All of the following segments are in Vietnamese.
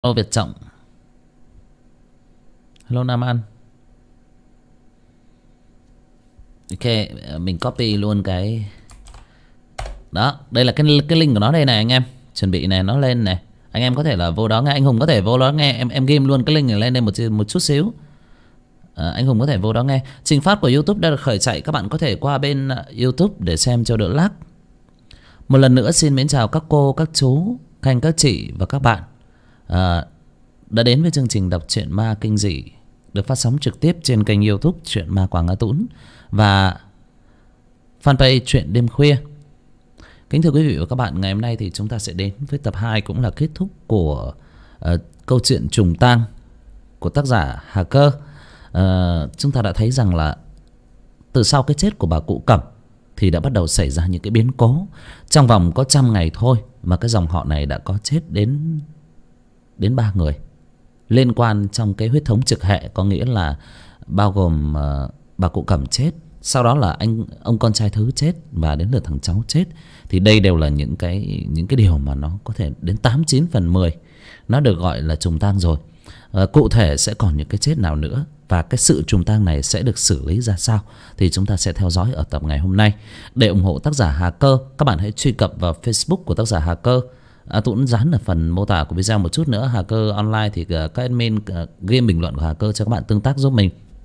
Hello Việt Trọng. Hello Nam An. Ok, mình copy luôn cái đó. Đây là cái link của nó đây này anh em. Chuẩn bị này, nó lên này. Anh em có thể là vô đó nghe. Anh Hùng có thể vô đó nghe. Em ghim luôn cái link này lên đây một chút xíu. Anh Hùng có thể vô đó nghe. Trình phát của YouTube đã được khởi chạy. Các bạn có thể qua bên YouTube để xem cho đỡ lag. Một lần nữa xin mến chào các cô, các chú, các anh, các chị và các bạn đã đến với chương trình đọc truyện ma kinh dị được phát sóng trực tiếp trên kênh YouTube Truyện Ma Quảng Á Tũng và fanpage Truyện Đêm Khuya. Kính thưa quý vị và các bạn, ngày hôm nay thì chúng ta sẽ đến với tập 2 cũng là kết thúc của câu chuyện trùng tang của tác giả Hà Cơ. Chúng ta đã thấy rằng là từ sau cái chết của bà cụ Cẩm thì đã bắt đầu xảy ra những cái biến cố. Trong vòng có 100 ngày thôi mà cái dòng họ này đã có chết đến 3 người liên quan trong cái huyết thống trực hệ, có nghĩa là bao gồm bà cụ Cẩm chết, sau đó là ông con trai thứ chết và đến lượt thằng cháu chết. Thì đây đều là những cái điều mà nó có thể đến 89 phần 10 nó được gọi là trùng tang rồi. Cụ thể sẽ còn những cái chết nào nữa và cái sự trùng tang này sẽ được xử lý ra sao thì chúng ta sẽ theo dõi ở tập ngày hôm nay. Để ủng hộ tác giả Hà Cơ, các bạn hãy truy cập vào Facebook của tác giả Hà Cơ. Tôi cũng dán ở phần mô tả của video một chút nữa. Hà Cơ online thì các admin ghi bình luận của Hà Cơ cho các bạn tương tác giúp mình.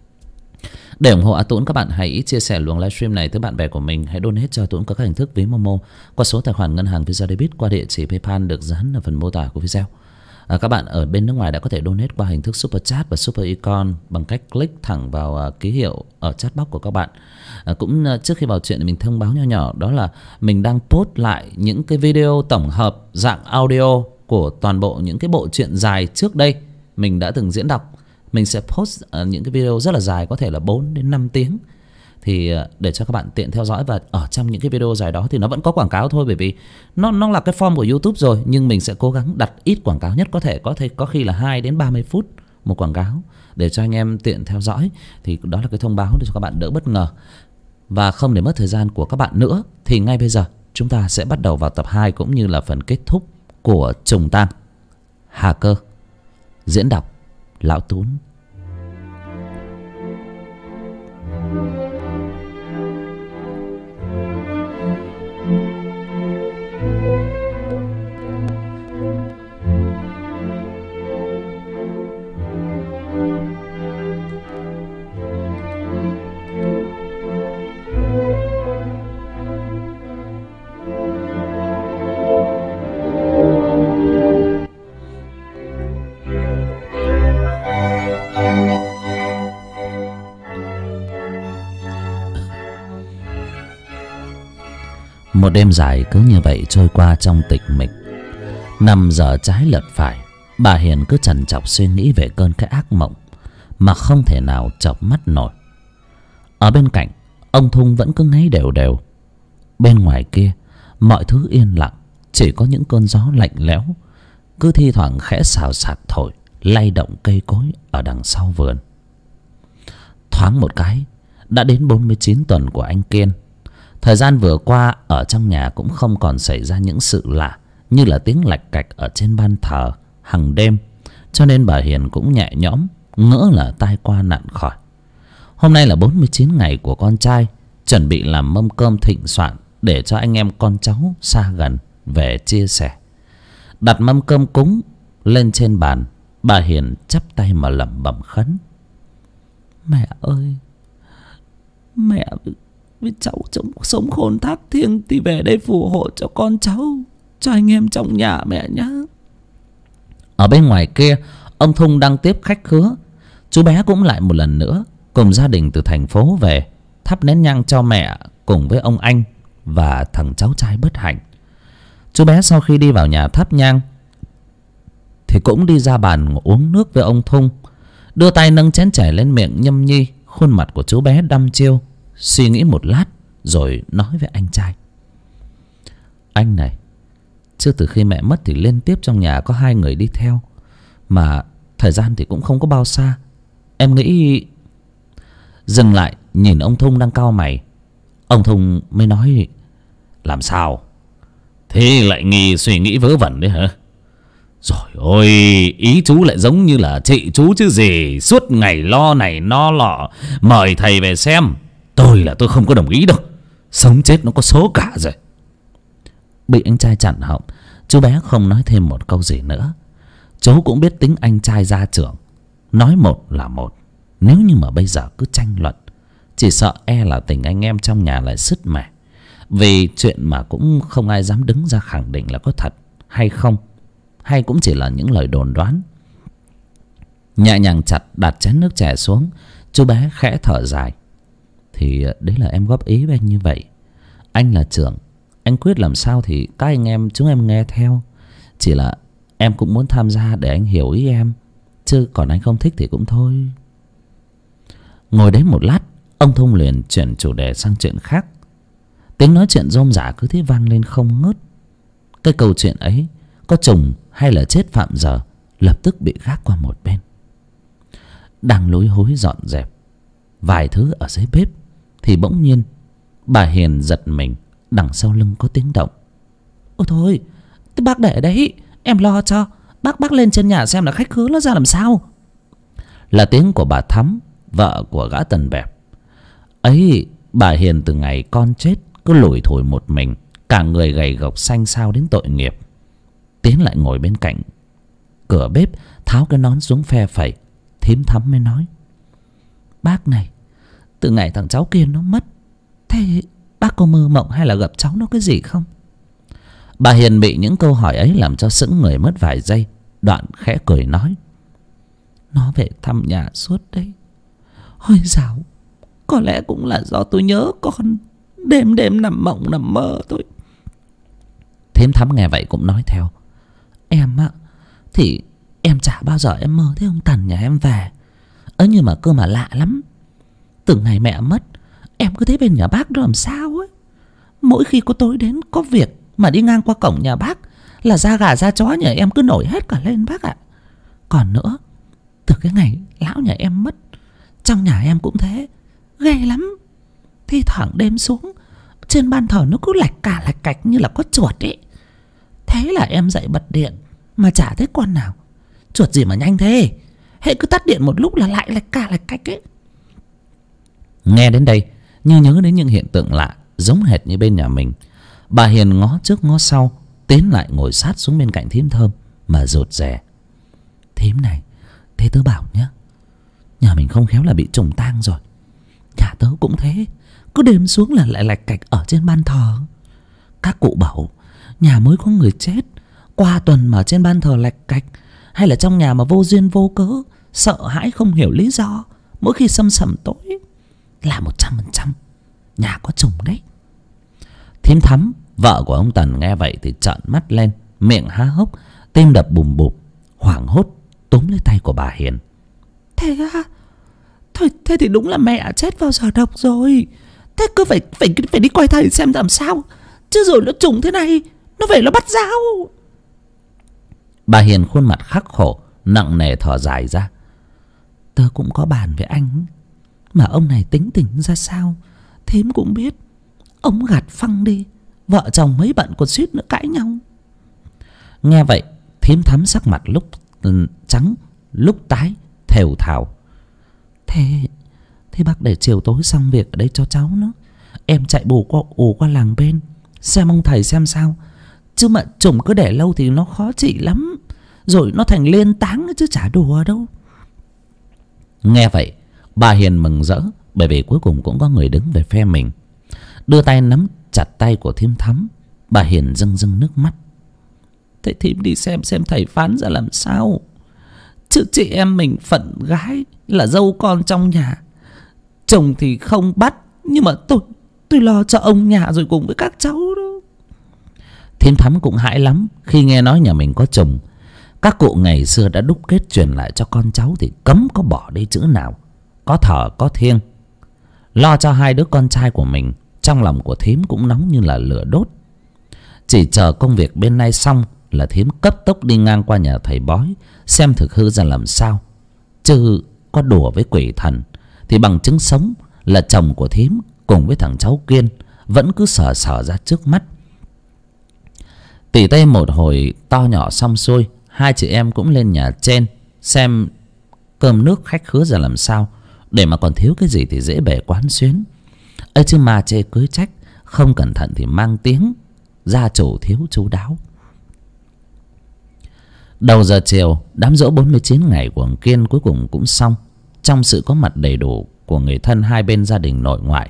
Để ủng hộ A Tũng, các bạn hãy chia sẻ luồng livestream này tới bạn bè của mình. Hãy donate cho A Tũng các hình thức ví Momo qua số tài khoản ngân hàng Visa Debit, qua địa chỉ PayPal được dán ở phần mô tả của video. Các bạn ở bên nước ngoài đã có thể donate qua hình thức Super Chat và Super Icon bằng cách click thẳng vào ký hiệu ở chat box của các bạn. Cũng trước khi vào chuyện thì mình thông báo nho nhỏ, đó là mình đang post lại những cái video tổng hợp dạng audio của toàn bộ những cái bộ truyện dài trước đây mình đã từng diễn đọc. Mình sẽ post những cái video rất là dài, có thể là 4 đến 5 tiếng. Thì để cho các bạn tiện theo dõi. Và ở trong những cái video dài đó thì nó vẫn có quảng cáo thôi, bởi vì nó là cái form của YouTube rồi. Nhưng mình sẽ cố gắng đặt ít quảng cáo nhất có thể. Có khi là 2 đến 30 phút một quảng cáo để cho anh em tiện theo dõi. Thì đó là cái thông báo để cho các bạn đỡ bất ngờ. Và không để mất thời gian của các bạn nữa, thì ngay bây giờ chúng ta sẽ bắt đầu vào tập 2 cũng như là phần kết thúc của trùng tang. Hà Cơ, diễn đọc Lão Tún. Một đêm dài cứ như vậy trôi qua trong tịch mịch. 5 giờ trái lật phải, bà Hiền cứ trằn trọc suy nghĩ về cơn cái ác mộng mà không thể nào chợp mắt nổi. Ở bên cạnh, ông Thung vẫn cứ ngáy đều đều. Bên ngoài kia, mọi thứ yên lặng, chỉ có những cơn gió lạnh lẽo cứ thi thoảng khẽ xào xạc thổi, lay động cây cối ở đằng sau vườn. Thoáng một cái, đã đến 49 tuần của anh Kiên. Thời gian vừa qua ở trong nhà cũng không còn xảy ra những sự lạ như là tiếng lạch cạch ở trên ban thờ hằng đêm, cho nên bà Hiền cũng nhẹ nhõm, ngỡ là tai qua nạn khỏi. Hôm nay là 49 ngày của con trai, chuẩn bị làm mâm cơm thịnh soạn để cho anh em con cháu xa gần về chia sẻ. Đặt mâm cơm cúng lên trên bàn, bà Hiền chắp tay mà lẩm bẩm khấn: Mẹ ơi, mẹ với cháu sống khôn thác thiêng thì về đây phù hộ cho con cháu, cho anh em trong nhà mẹ nhá. Ở bên ngoài kia, ông Thung đang tiếp khách khứa. Chú bé cũng lại một lần nữa cùng gia đình từ thành phố về thắp nén nhang cho mẹ cùng với ông anh và thằng cháu trai bất hạnh. Chú bé sau khi đi vào nhà thắp nhang thì cũng đi ra bàn uống nước với ông Thung, đưa tay nâng chén chè lên miệng nhâm nhi. Khuôn mặt của chú bé đăm chiêu, suy nghĩ một lát rồi nói với anh trai: Anh này, chứ từ khi mẹ mất thì liên tiếp trong nhà có 2 người đi theo, mà thời gian thì cũng không có bao xa. Em nghĩ... Dừng lại nhìn ông Thung đang cau mày, ông Thung mới nói: Làm sao? Thế lại suy nghĩ vớ vẩn đấy hả? Rồi ôi, ý chú lại giống như là chị chú chứ gì. Suốt ngày lo này lo lọ, mời thầy về xem. Tôi không có đồng ý đâu. Sống chết nó có số cả rồi. Bị anh trai chặn họng, chú bé không nói thêm một câu gì nữa. Chú cũng biết tính anh trai gia trưởng, nói một là một. Nếu như mà bây giờ cứ tranh luận, chỉ sợ e là tình anh em trong nhà lại sứt mẻ. Vì chuyện mà cũng không ai dám đứng ra khẳng định là có thật hay không, hay cũng chỉ là những lời đồn đoán. Nhẹ nhàng đặt chén nước chè xuống, chú bé khẽ thở dài. Thì đấy là em góp ý với anh như vậy. Anh là trưởng, anh quyết làm sao thì các anh em chúng em nghe theo. Chỉ là em cũng muốn tham gia để anh hiểu ý em, chứ còn anh không thích thì cũng thôi. Ngồi đấy một lát, ông Thông liền chuyển chủ đề sang chuyện khác. Tiếng nói chuyện rôm rả cứ thế vang lên không ngớt. Cái câu chuyện ấy có trùng hay là chết phạm giờ lập tức bị gác qua một bên. Đang lối hối dọn dẹp vài thứ ở dưới bếp thì bỗng nhiên bà Hiền giật mình. Đằng sau lưng có tiếng động. Ôi thôi, bác để đấy, em lo cho. Bác lên trên nhà xem là khách khứa nó ra làm sao. Là tiếng của bà Thắm, vợ của gã Tần Bẹp. Ấy, bà Hiền từ ngày con chết cứ lủi thủi một mình, cả người gầy gộc xanh xao đến tội nghiệp. Tiến lại ngồi bên cạnh cửa bếp, tháo cái nón xuống phe phẩy. Thím Thắm mới nói: Bác này, từ ngày thằng cháu kia nó mất, thế bác có mơ mộng hay là gặp cháu nó cái gì không? Bà Hiền bị những câu hỏi ấy làm cho sững người mất vài giây, đoạn khẽ cười nói: Nó về thăm nhà suốt đấy. Ôi dào, có lẽ cũng là do tôi nhớ con, đêm đêm nằm mộng nằm mơ thôi. Thím Thắm nghe vậy cũng nói theo: Em á, thì em chả bao giờ em mơ thấy ông Tần nhà em về. Nhưng mà cơ mà lạ lắm. Từ ngày mẹ mất, em cứ thấy bên nhà bác đó làm sao ấy. Mỗi khi có tối đến có việc mà đi ngang qua cổng nhà bác là da gà da chó nhà em cứ nổi hết cả lên bác ạ. Còn nữa, từ cái ngày lão nhà em mất, trong nhà em cũng thế, ghê lắm. Thi thoảng đêm xuống, trên ban thờ nó cứ lạch cả lạch cạch như là có chuột ấy. Thế là em dậy bật điện mà chả thấy con nào. Chuột gì mà nhanh thế, hệ cứ tắt điện một lúc là lại lạch cả lạch cạch ấy. Nghe đến đây như nhớ đến những hiện tượng lạ giống hệt như bên nhà mình. Bà Hiền ngó trước ngó sau, tiến lại ngồi sát xuống bên cạnh thím Thơm mà rụt rè: Thím này, thế tớ bảo nhá, nhà mình không khéo là bị trùng tang rồi. Nhà tớ cũng thế, cứ đêm xuống là lại lạch cạch ở trên ban thờ. Các cụ bảo nhà mới có người chết, qua tuần mà trên ban thờ lạch cạch, hay là trong nhà mà vô duyên vô cớ, sợ hãi không hiểu lý do, mỗi khi sầm sầm tối là 100% nhà có trùng đấy. Thím Thắm, vợ của ông Tần nghe vậy thì trợn mắt lên, miệng há hốc, tim đập bùm bụp, hoảng hốt túm lấy tay của bà Hiền: Thế á? Thôi thế thì đúng là mẹ chết vào giờ độc rồi. Thế cứ phải đi coi thầy xem làm sao, chứ rồi nó trùng thế này, nó về nó bắt dao. Bà Hiền khuôn mặt khắc khổ, nặng nề thở dài ra: Tớ cũng có bàn với anh, mà ông này tính tình ra sao thím cũng biết. Ông gạt phăng đi, vợ chồng mấy bận còn suýt nữa cãi nhau. Nghe vậy, thím Thắm sắc mặt lúc trắng lúc tái, thều thào: Thế bác để chiều tối xong việc ở đây cho cháu nó, em chạy ù qua làng bên xem ông thầy xem sao. Chứ mà trùng cứ để lâu thì nó khó trị lắm, rồi nó thành liên táng chứ chả đùa đâu. Nghe vậy, bà Hiền mừng rỡ, bởi vì cuối cùng cũng có người đứng về phe mình. Đưa tay nắm chặt tay của thím Thắm, bà Hiền rưng rưng nước mắt: Thế thím đi xem thầy phán ra làm sao. Chứ chị em mình phận gái là dâu con trong nhà, chồng thì không bắt, nhưng mà tôi lo cho ông nhà rồi cùng với các cháu đó. Thím Thắm cũng hãi lắm khi nghe nói nhà mình có chồng. Các cụ ngày xưa đã đúc kết truyền lại cho con cháu thì cấm có bỏ đi chữ nào, có thờ có thiêng. Lo cho hai đứa con trai của mình, trong lòng của thím cũng nóng như là lửa đốt. Chỉ chờ công việc bên này xong là thím cấp tốc đi ngang qua nhà thầy bói xem thực hư ra làm sao. Chứ có đùa với quỷ thần thì bằng chứng sống là chồng của thím cùng với thằng cháu Kiên vẫn cứ sờ ra trước mắt. Tỉ tê một hồi to nhỏ xong xuôi, hai chị em cũng lên nhà trên xem cơm nước khách khứa ra làm sao, để mà còn thiếu cái gì thì dễ bể quán xuyến. Ấy chứ mà chê cưới trách, không cẩn thận thì mang tiếng gia chủ thiếu chu đáo. Đầu giờ chiều, đám giỗ 49 ngày của thằng Kiên cuối cùng cũng xong, trong sự có mặt đầy đủ của người thân hai bên gia đình nội ngoại.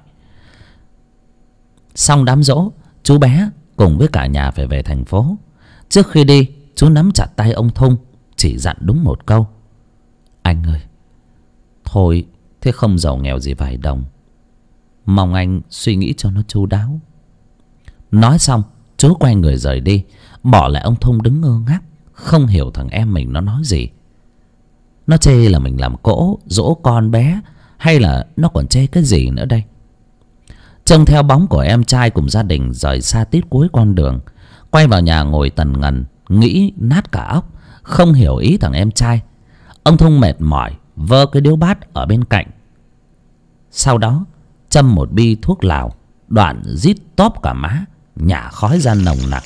Xong đám giỗ, chú bé cùng với cả nhà phải về thành phố. Trước khi đi, chú nắm chặt tay ông Thung, chỉ dặn đúng một câu: anh ơi, thôi thế không giàu nghèo gì vài đồng, mong anh suy nghĩ cho nó chu đáo. Nói xong, chú quay người rời đi, bỏ lại ông Thung đứng ngơ ngác, không hiểu thằng em mình nó nói gì. Nó chê là mình làm cỗ dỗ con bé, hay là nó còn chê cái gì nữa đây? Trông theo bóng của em trai cùng gia đình rời xa tít cuối con đường, quay vào nhà ngồi tần ngần, nghĩ nát cả óc, không hiểu ý thằng em trai. Ông Thung mệt mỏi vơ cái điếu bát ở bên cạnh, sau đó châm một bi thuốc lào, đoạn rít tóp cả má, nhả khói ra nồng nặc.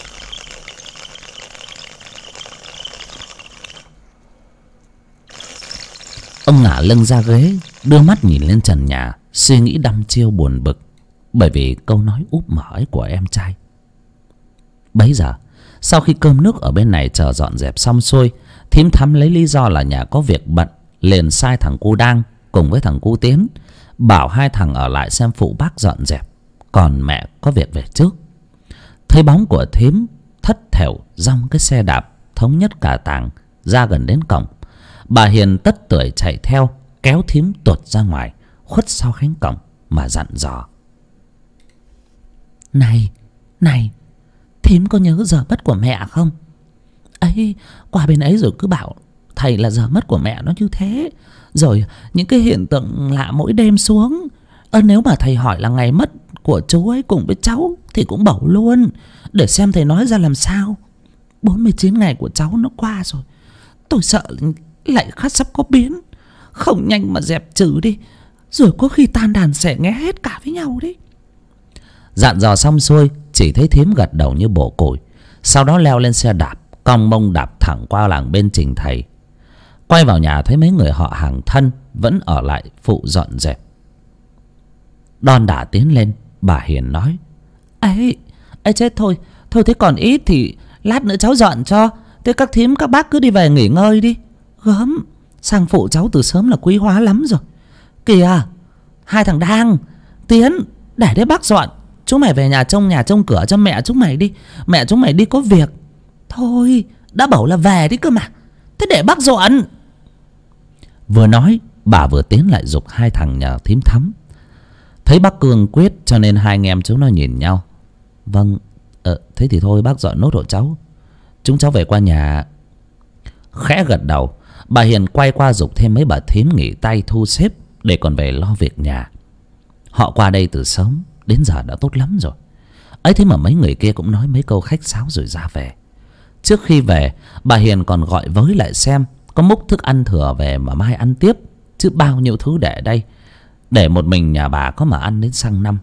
Ông ngả lưng ra ghế, đưa mắt nhìn lên trần nhà, suy nghĩ đăm chiêu buồn bực bởi vì câu nói úp mở ấy của em trai. Bấy giờ, sau khi cơm nước ở bên này chờ dọn dẹp xong xuôi, Thím Thắm lấy lý do là nhà có việc bận, liền sai thằng Cu Đang cùng với thằng Cu Tiến bảo hai thằng ở lại xem phụ bác dọn dẹp, còn mẹ có việc về trước. Thấy bóng của thím thất thểu dong cái xe đạp thống nhất cả tàng ra gần đến cổng, bà Hiền tất tưởi chạy theo, kéo thím tuột ra ngoài, khuất sau cánh cổng mà dặn dò: Này, thím có nhớ giờ mất của mẹ không? Ấy, qua bên ấy rồi cứ bảo thầy là giờ mất của mẹ nó như thế, rồi những cái hiện tượng lạ mỗi đêm xuống. Nếu mà thầy hỏi là ngày mất của chú ấy cùng với cháu thì cũng bảo luôn, để xem thầy nói ra làm sao. 49 ngày của cháu nó qua rồi, tôi sợ lại khát sắp có biến, không nhanh mà dẹp trừ đi, rồi có khi tan đàn xẻ nghe hết cả với nhau đấy. Dặn dò xong xuôi, chỉ thấy thím gật đầu như bổ củi, sau đó leo lên xe đạp, cong mông đạp thẳng qua làng bên trình thầy. Quay vào nhà thấy mấy người họ hàng thân vẫn ở lại phụ dọn dẹp. Đon đả tiến lên, bà Hiền nói: ấy chết thôi thế còn ít thì lát nữa cháu dọn cho. Thế các thím các bác cứ đi về nghỉ ngơi đi. Gớm, sang phụ cháu từ sớm là quý hóa lắm rồi. Kìa, hai thằng Đang, Tiến, để đấy bác dọn. Chúng mày về nhà trông cửa cho mẹ chúng mày đi. Mẹ chúng mày đi có việc. Thôi, đã bảo là về đi cơ mà. Thế để bác dọn. Vừa nói, bà vừa tiến lại giục hai thằng nhà thím Thắm. Thấy bác cương quyết cho nên hai anh em chúng nó nhìn nhau. Vâng, thế thì thôi bác dọn nốt hộ cháu. Chúng cháu về qua nhà. Khẽ gật đầu, bà Hiền quay qua giục thêm mấy bà thím nghỉ tay thu xếp để còn về lo việc nhà. Họ qua đây từ sớm, đến giờ đã tốt lắm rồi. Ấy thế mà mấy người kia cũng nói mấy câu khách sáo rồi ra về. Trước khi về, bà Hiền còn gọi với lại xem có múc thức ăn thừa về mà mai ăn tiếp, chứ bao nhiêu thứ để đây, để một mình nhà bà có mà ăn đến sang năm.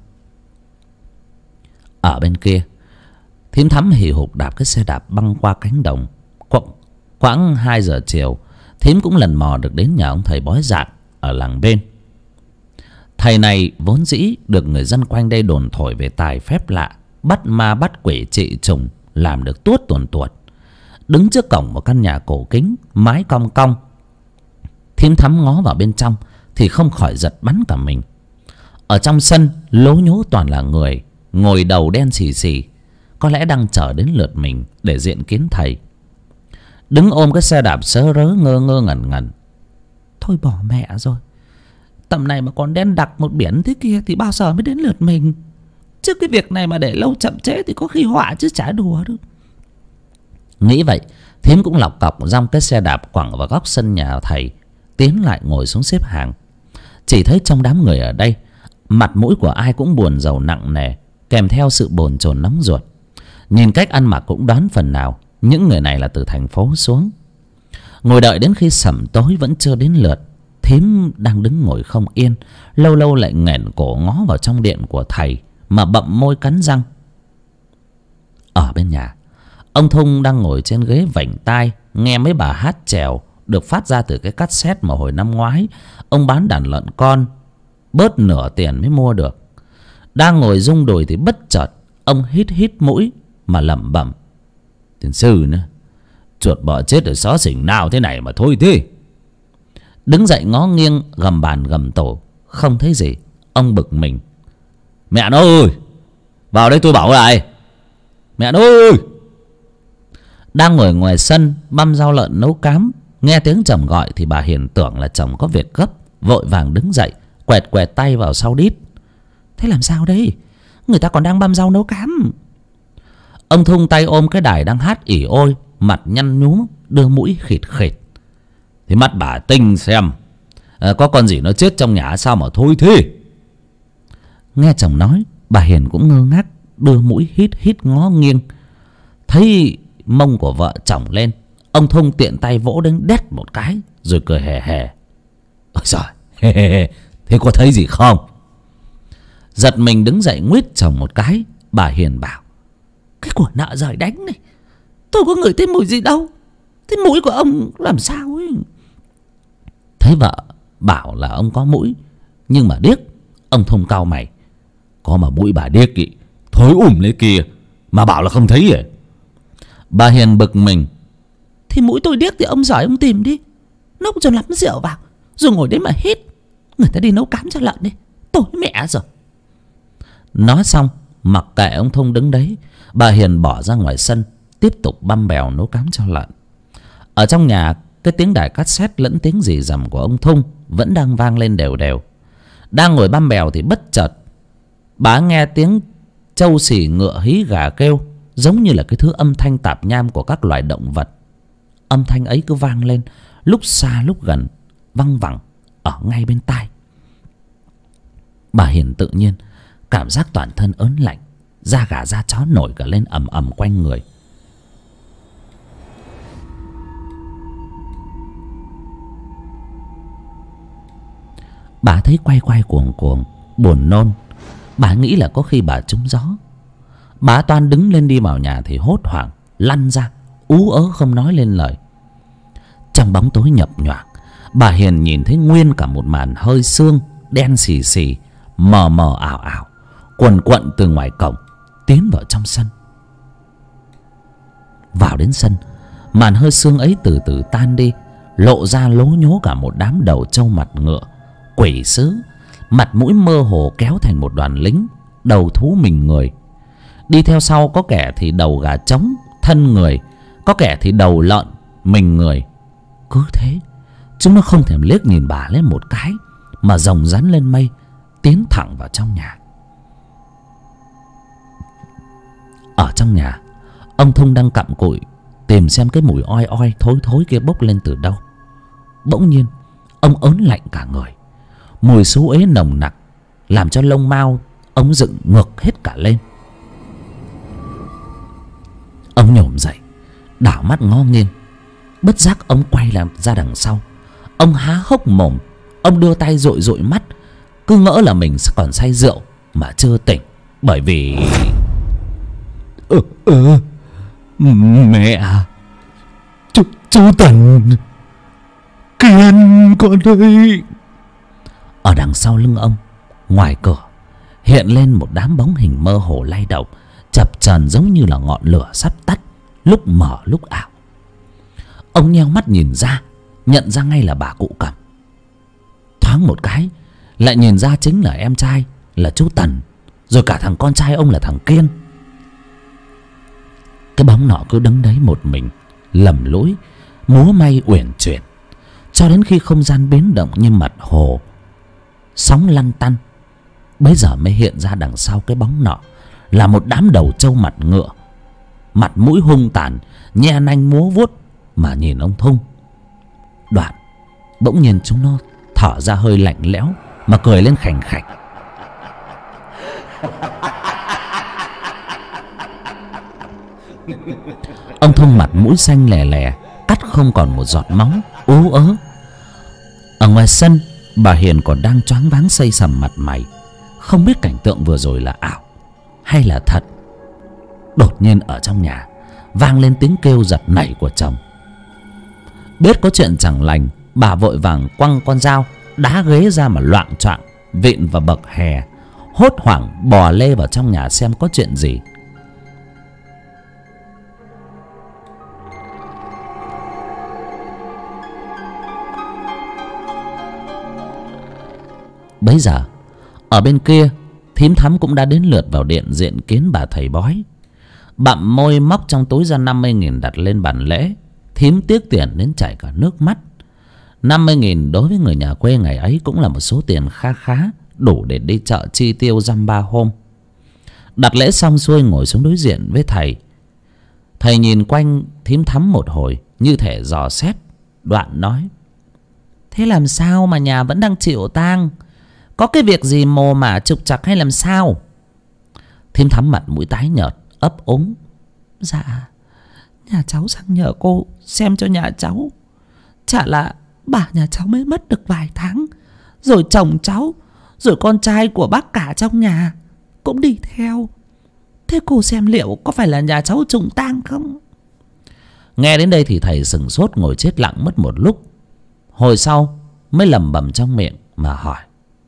Ở bên kia, thím Thắm hì hục đạp cái xe đạp băng qua cánh đồng. Khoảng 2 giờ chiều, thím cũng lần mò được đến nhà ông thầy bói Dạn ở làng bên. Thầy này vốn dĩ được người dân quanh đây đồn thổi về tài phép lạ, bắt ma bắt quỷ trị trùng, làm được tuốt tuồn tuột. Đứng trước cổng một căn nhà cổ kính, mái cong cong, thím Thắm ngó vào bên trong thì không khỏi giật bắn cả mình. Ở trong sân lố nhố toàn là người ngồi đầu đen xì xì, có lẽ đang chờ đến lượt mình để diện kiến thầy. Đứng ôm cái xe đạp sớ rớ ngơ ngơ ngẩn ngẩn. Thôi bỏ mẹ rồi, tầm này mà còn đen đặc một biển thế kia thì bao giờ mới đến lượt mình. Chứ cái việc này mà để lâu chậm trễ thì có khi họa chứ chả đùa đâu. Nghĩ vậy, thím cũng lọc cọc dong cái xe đạp quẳng vào góc sân nhà thầy, tiến lại ngồi xuống xếp hàng. Chỉ thấy trong đám người ở đây, mặt mũi của ai cũng buồn rầu nặng nề, kèm theo sự bồn chồn nóng ruột. Nhìn cách ăn mặc cũng đoán phần nào những người này là từ thành phố xuống. Ngồi đợi đến khi sẩm tối vẫn chưa đến lượt, thím đang đứng ngồi không yên, lâu lâu lại nghển cổ ngó vào trong điện của thầy mà bậm môi cắn răng. Ở bên nhà, Ông Thung đang ngồi trên ghế vảnh tai nghe mấy bà hát chèo được phát ra từ cái cassette mà hồi năm ngoái ông bán đàn lợn con bớt nửa tiền mới mua được. Đang ngồi rung đùi thì bất chợt ông hít hít mũi mà lẩm bẩm: "Tiền sư nữa, chuột bọ chết ở xó xỉnh nào thế này mà thôi thế." Đứng dậy ngó nghiêng gầm bàn gầm tổ không thấy gì. Ông bực mình: "Mẹ nó ơi, vào đây tôi bảo lại, mẹ nó ơi." Đang ngồi ngoài sân băm rau lợn nấu cám, nghe tiếng chồng gọi thì bà Hiền tưởng là chồng có việc gấp, vội vàng đứng dậy quẹt quẹt tay vào sau đít: "Thế làm sao đây? Người ta còn đang băm rau nấu cám." Ông Thung tay ôm cái đài đang hát ỉ ôi, mặt nhăn nhúm, đưa mũi khịt khịt: "Thì mắt bà tinh xem, có con gì nó chết trong nhà sao mà thôi thế?" Nghe chồng nói, bà Hiền cũng ngơ ngác, đưa mũi hít hít ngó nghiêng. Thấy mông của vợ chồng lên, ông Thung tiện tay vỗ đến đét một cái rồi cười hề hề: "Ôi giời, thế có thấy gì không?" Giật mình đứng dậy nguýt chồng một cái, bà Hiền bảo: "Cái của nợ giời đánh này, tôi có ngửi thấy mùi gì đâu. Thế mũi của ông làm sao ấy?" Thấy vợ bảo là ông có mũi nhưng mà điếc, ông Thung cau mày: "Có mà mũi bà điếc ý, thối lấy kia mà bảo là không thấy à?" Bà Hiền bực mình: "Thì mũi tôi điếc thì ông giỏi ông tìm đi, nốc cho lắm rượu vào rồi ngồi đấy mà hít. Người ta đi nấu cám cho lợn đi, tối mẹ rồi." Nói xong mặc kệ ông Thung đứng đấy, bà Hiền bỏ ra ngoài sân tiếp tục băm bèo nấu cám cho lợn. Ở trong nhà, cái tiếng đài cassette lẫn tiếng rì rầm của ông Thung vẫn đang vang lên đều đều. Đang ngồi băm bèo thì bất chợt bà nghe tiếng trâu xì ngựa hí gà kêu, giống như là cái thứ âm thanh tạp nham của các loài động vật. Âm thanh ấy cứ vang lên lúc xa lúc gần, văng vẳng ở ngay bên tai. Bà Hiền tự nhiên cảm giác toàn thân ớn lạnh, da gà da chó nổi cả lên ầm ầm quanh người. Bà thấy quay quay cuồng cuồng, buồn nôn. Bà nghĩ là có khi bà trúng gió. Bà toan đứng lên đi vào nhà thì hốt hoảng lăn ra, ú ớ không nói lên lời. Trong bóng tối nhập nhoạng, bà Hiền nhìn thấy nguyên cả một màn hơi sương đen xì xì, mờ mờ ảo ảo quần quận từ ngoài cổng tiến vào trong sân. Vào đến sân, màn hơi sương ấy từ từ tan đi, lộ ra lố nhố cả một đám đầu trâu mặt ngựa, quỷ sứ, mặt mũi mơ hồ kéo thành một đoàn lính, đầu thú mình người. Đi theo sau có kẻ thì đầu gà trống thân người, có kẻ thì đầu lợn mình người. Cứ thế chúng nó không thèm liếc nhìn bà lên một cái, mà rồng rắn lên mây tiến thẳng vào trong nhà. Ở trong nhà, ông Thung đang cặm cụi tìm xem cái mùi oi oi thối thối kia bốc lên từ đâu. Bỗng nhiên ông ớn lạnh cả người. Mùi xú ế nồng nặc làm cho lông mao ông dựng ngược hết cả lên. Ông nhổm dậy, đảo mắt ngó nghiêng. Bất giác ông quay làm ra đằng sau. Ông há hốc mồm, ông đưa tay dội dội mắt, cứ ngỡ là mình còn say rượu mà chưa tỉnh. Bởi vì mẹ, chú Tần, Kiên con đây. Ở đằng sau lưng ông, ngoài cửa hiện lên một đám bóng hình mơ hồ lay động, chập chờn giống như là ngọn lửa sắp tắt, lúc mở lúc ảo. Ông nheo mắt nhìn ra, nhận ra ngay là bà cụ Cẩm. Thoáng một cái lại nhìn ra chính là em trai là chú Tần, rồi cả thằng con trai ông là thằng Kiên. Cái bóng nọ cứ đứng đấy một mình, lầm lũi múa may uyển chuyển, cho đến khi không gian biến động như mặt hồ, sóng lăn tăn. Bấy giờ mới hiện ra đằng sau cái bóng nọ là một đám đầu trâu mặt ngựa, mặt mũi hung tàn, nhe nanh múa vuốt mà nhìn ông Thung. Đoạn bỗng nhiên chúng nó thở ra hơi lạnh lẽo mà cười lên khành khạch. Ông Thung mặt mũi xanh lè lè, cắt không còn một giọt máu, ú ớ. Ở ngoài sân, bà Hiền còn đang choáng váng xây sầm mặt mày, không biết cảnh tượng vừa rồi là ảo hay là thật. Đột nhiên ở trong nhà, vang lên tiếng kêu giật nảy của chồng. Biết có chuyện chẳng lành, bà vội vàng quăng con dao đá ghế ra mà loạng choạng vịn vào bậc hè, hốt hoảng bò lê vào trong nhà xem có chuyện gì. Bấy giờ ở bên kia, thím Thắm cũng đã đến lượt vào điện diện kiến bà thầy bói. Bặm môi móc trong túi ra 50.000 đặt lên bàn lễ. Thím tiếc tiền đến chảy cả nước mắt. 50.000 đối với người nhà quê ngày ấy cũng là một số tiền khá khá, đủ để đi chợ chi tiêu dăm ba hôm. Đặt lễ xong xuôi ngồi xuống đối diện với thầy. Thầy nhìn quanh thím Thắm một hồi như thể dò xét, đoạn nói: thế làm sao mà nhà vẫn đang chịu tang? Có cái việc gì mồ mả trục trặc hay làm sao? Thím Thắm mặt mũi tái nhợt ấp úng: dạ, nhà cháu sang nhờ cô xem cho nhà cháu. Chả là bà nhà cháu mới mất được vài tháng, rồi chồng cháu, rồi con trai của bác cả trong nhà cũng đi theo. Thế cô xem liệu có phải là nhà cháu trùng tang không? Nghe đến đây thì thầy sửng sốt ngồi chết lặng mất một lúc. Hồi sau mới lẩm bẩm trong miệng mà hỏi: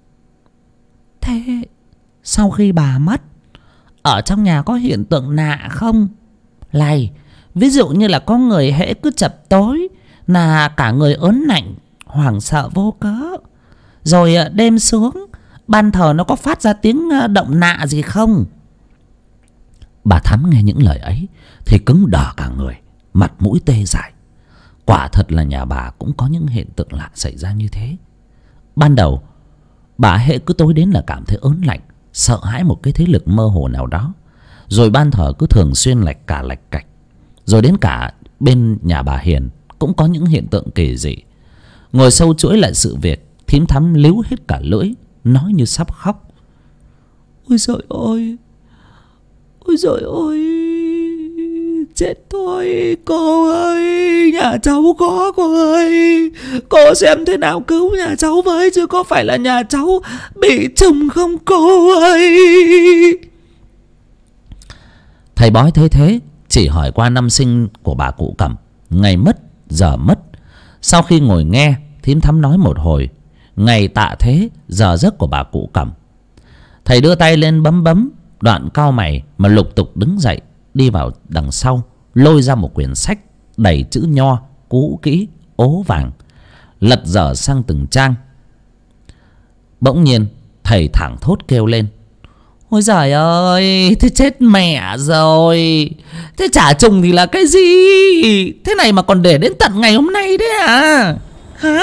thế sau khi bà mất, ở trong nhà có hiện tượng lạ không? Này, ví dụ như là có người hễ cứ chập tối là cả người ớn lạnh, hoảng sợ vô cớ. Rồi đêm xuống ban thờ nó có phát ra tiếng động lạ gì không? Bà Thắm nghe những lời ấy thì cứng đờ cả người, mặt mũi tê dại. Quả thật là nhà bà cũng có những hiện tượng lạ xảy ra như thế. Ban đầu bà hễ cứ tối đến là cảm thấy ớn lạnh, sợ hãi một cái thế lực mơ hồ nào đó. Rồi ban thờ cứ thường xuyên lạch cả lạch cạch. Rồi đến cả bên nhà bà Hiền cũng có những hiện tượng kỳ dị. Ngồi sâu chuỗi lại sự việc, thím Thắm líu hết cả lưỡi, nói như sắp khóc: ôi giời ơi, ôi giời ơi, chết thôi cô ơi, nhà cháu có cô ơi. Cô xem thế nào cứu nhà cháu với, chứ có phải là nhà cháu bị trùng không cô ơi? Thầy bói thấy thế chỉ hỏi qua năm sinh của bà cụ Cẩm, ngày mất giờ mất. Sau khi ngồi nghe thím Thắm nói một hồi ngày tạ thế giờ giấc của bà cụ Cẩm, thầy đưa tay lên bấm bấm, đoạn cau mày mà lục tục đứng dậy, đi vào đằng sau lôi ra một quyển sách đầy chữ nho cũ kỹ ố vàng, lật dở sang từng trang. Bỗng nhiên thầy thảng thốt kêu lên: ôi giời ơi, thế chết mẹ rồi. Thế trả trùng thì là cái gì? Thế này mà còn để đến tận ngày hôm nay đấy à? Hả?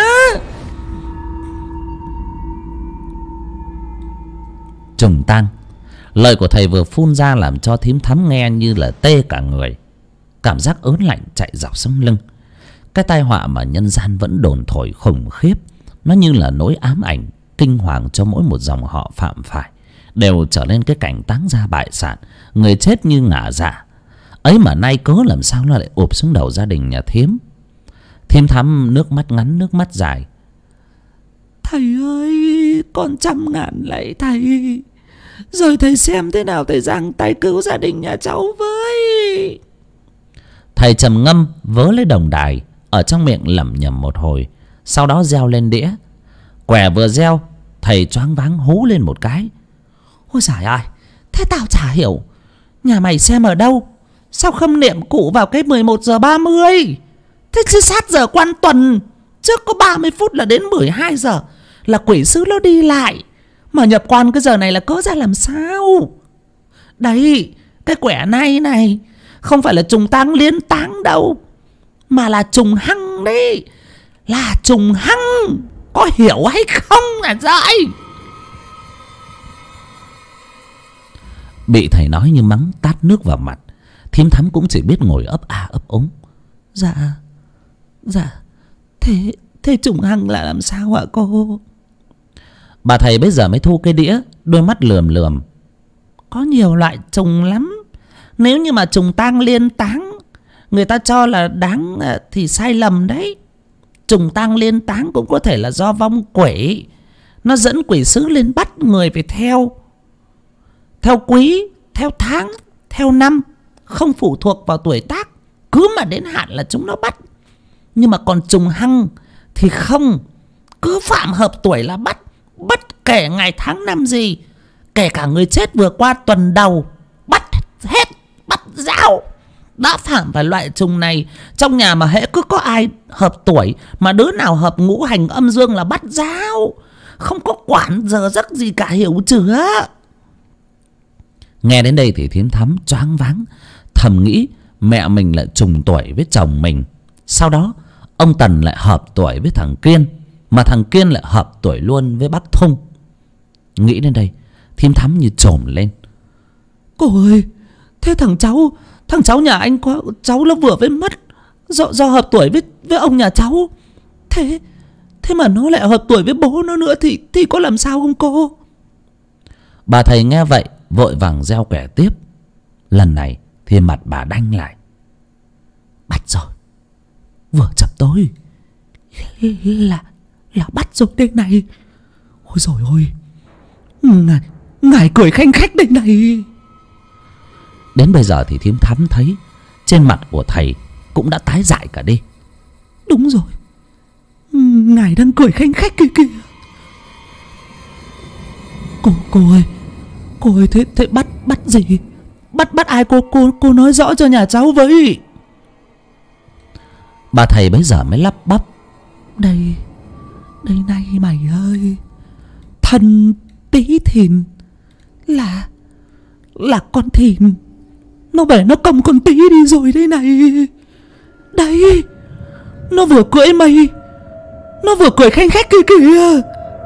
Trùng tang. Lời của thầy vừa phun ra làm cho thím Thắm nghe như là tê cả người. Cảm giác ớn lạnh chạy dọc sống lưng. Cái tai họa mà nhân gian vẫn đồn thổi khủng khiếp, nó như là nỗi ám ảnh kinh hoàng cho mỗi một dòng họ phạm phải, đều trở nên cái cảnh táng gia bại sản, người chết như ngả dạ. Ấy mà nay cớ làm sao nó lại ụp xuống đầu gia đình nhà thím. Thím Thắm nước mắt ngắn nước mắt dài: thầy ơi, con trăm ngàn lạy thầy, rồi thầy xem thế nào thầy giang tay cứu gia đình nhà cháu với. Thầy trầm ngâm vớ lấy đồng đài, ở trong miệng lẩm nhẩm một hồi, sau đó gieo lên đĩa. Quẻ vừa gieo, thầy choáng váng hú lên một cái: ôi giời ơi, thế tao chả hiểu, nhà mày xem ở đâu, sao không niệm cụ vào cái 11:30? Thế chứ sát giờ quan tuần, trước có 30 phút là đến 12 giờ là quỷ sứ nó đi lại, mà nhập quan cái giờ này là cớ ra làm sao? Đấy, cái quẻ này không phải là trùng tang liên táng đâu, mà là trùng hăng đấy, là trùng hăng, có hiểu hay không là dại? Bị thầy nói như mắng tát nước vào mặt, thím Thắm cũng chỉ biết ngồi ấp a ấp úng: Dạ Thế trùng hăng là làm sao hả cô? Bà thầy bây giờ mới thu cái đĩa, đôi mắt lườm lườm: có nhiều loại trùng lắm. Nếu như mà trùng tang liên táng, người ta cho là đáng thì sai lầm đấy. Trùng tang liên táng cũng có thể là do vong quỷ, nó dẫn quỷ sứ lên bắt người phải theo quý, theo tháng, theo năm, không phụ thuộc vào tuổi tác. cứ mà đến hạn là chúng nó bắt. Nhưng mà còn trùng hăng thì không, cứ phạm hợp tuổi là bắt. Bất kể ngày tháng năm gì, kể cả người chết vừa qua tuần đầu, bắt hết, bắt dao. Đã phạm phải loại trùng này, trong nhà mà hễ cứ có ai hợp tuổi mà đứa nào hợp ngũ hành âm dương là bắt dao, không có quản giờ giấc gì cả, hiểu chưa? Nghe đến đây thì Thím Thắm choáng váng, thầm nghĩ mẹ mình lại trùng tuổi với chồng mình. Sau đó ông Tần lại hợp tuổi với thằng Kiên, mà thằng Kiên lại hợp tuổi luôn với bác Thung. Nghĩ đến đây Thím Thắm như trồm lên. Cô ơi, thế thằng cháu nhà anh có cháu nó vừa mới mất do hợp tuổi với ông nhà cháu. Thế mà nó lại hợp tuổi với bố nó nữa thì có làm sao không cô? Bà thầy nghe vậy vội vàng gieo quẻ tiếp. Lần này thì mặt bà đanh lại. Bắt rồi, vừa chập tối là bắt rồi đây này. Ôi dồi ôi, ngài cười khanh khách đây này. Đến bây giờ thì Thím Thắm thấy trên mặt của thầy cũng đã tái dại cả đi. Đúng rồi, ngài đang cười khanh khách kìa kìa. Cô ơi, thế bắt gì? Bắt ai cô nói rõ cho nhà cháu với. Bà thầy bấy giờ mới lắp bắp. Đây này mày ơi, thần Tí Thìn là con thìn, nó về nó cầm con Tí đi rồi đây này. Đấy, nó vừa cưỡi mày, nó vừa cười khanh khách kìa kìa.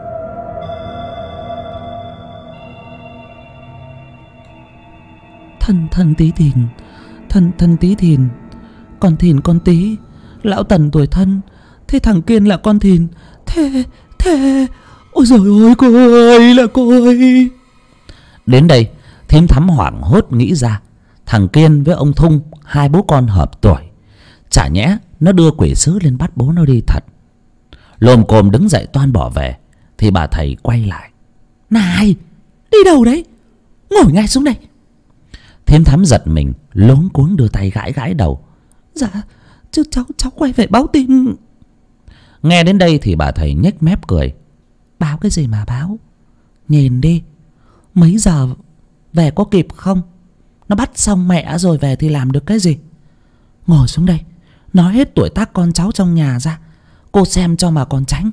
Thần Tí Thìn, thần Tí Thìn, con Tí, lão Tần tuổi thân, thế thằng Kiên là con thìn, thế ôi giời ơi, cô ơi là cô ơi. Đến đây Thím Thắm hoảng hốt nghĩ ra thằng Kiên với ông Thung hai bố con hợp tuổi, chả nhẽ nó đưa quỷ sứ lên bắt bố nó đi thật. Lồm cồm đứng dậy toan bỏ về thì bà thầy quay lại. Này, đi đâu đấy? Ngồi ngay xuống đây. Thím Thắm giật mình, luống cuống đưa tay gãi đầu. Dạ, chứ cháu quay về báo tin. Nghe đến đây thì bà thầy nhếch mép cười. Báo cái gì mà báo? Nhìn đi, mấy giờ về có kịp không? Nó bắt xong mẹ rồi về thì làm được cái gì? Ngồi xuống đây, nói hết tuổi tác con cháu trong nhà ra, cô xem cho mà còn tránh.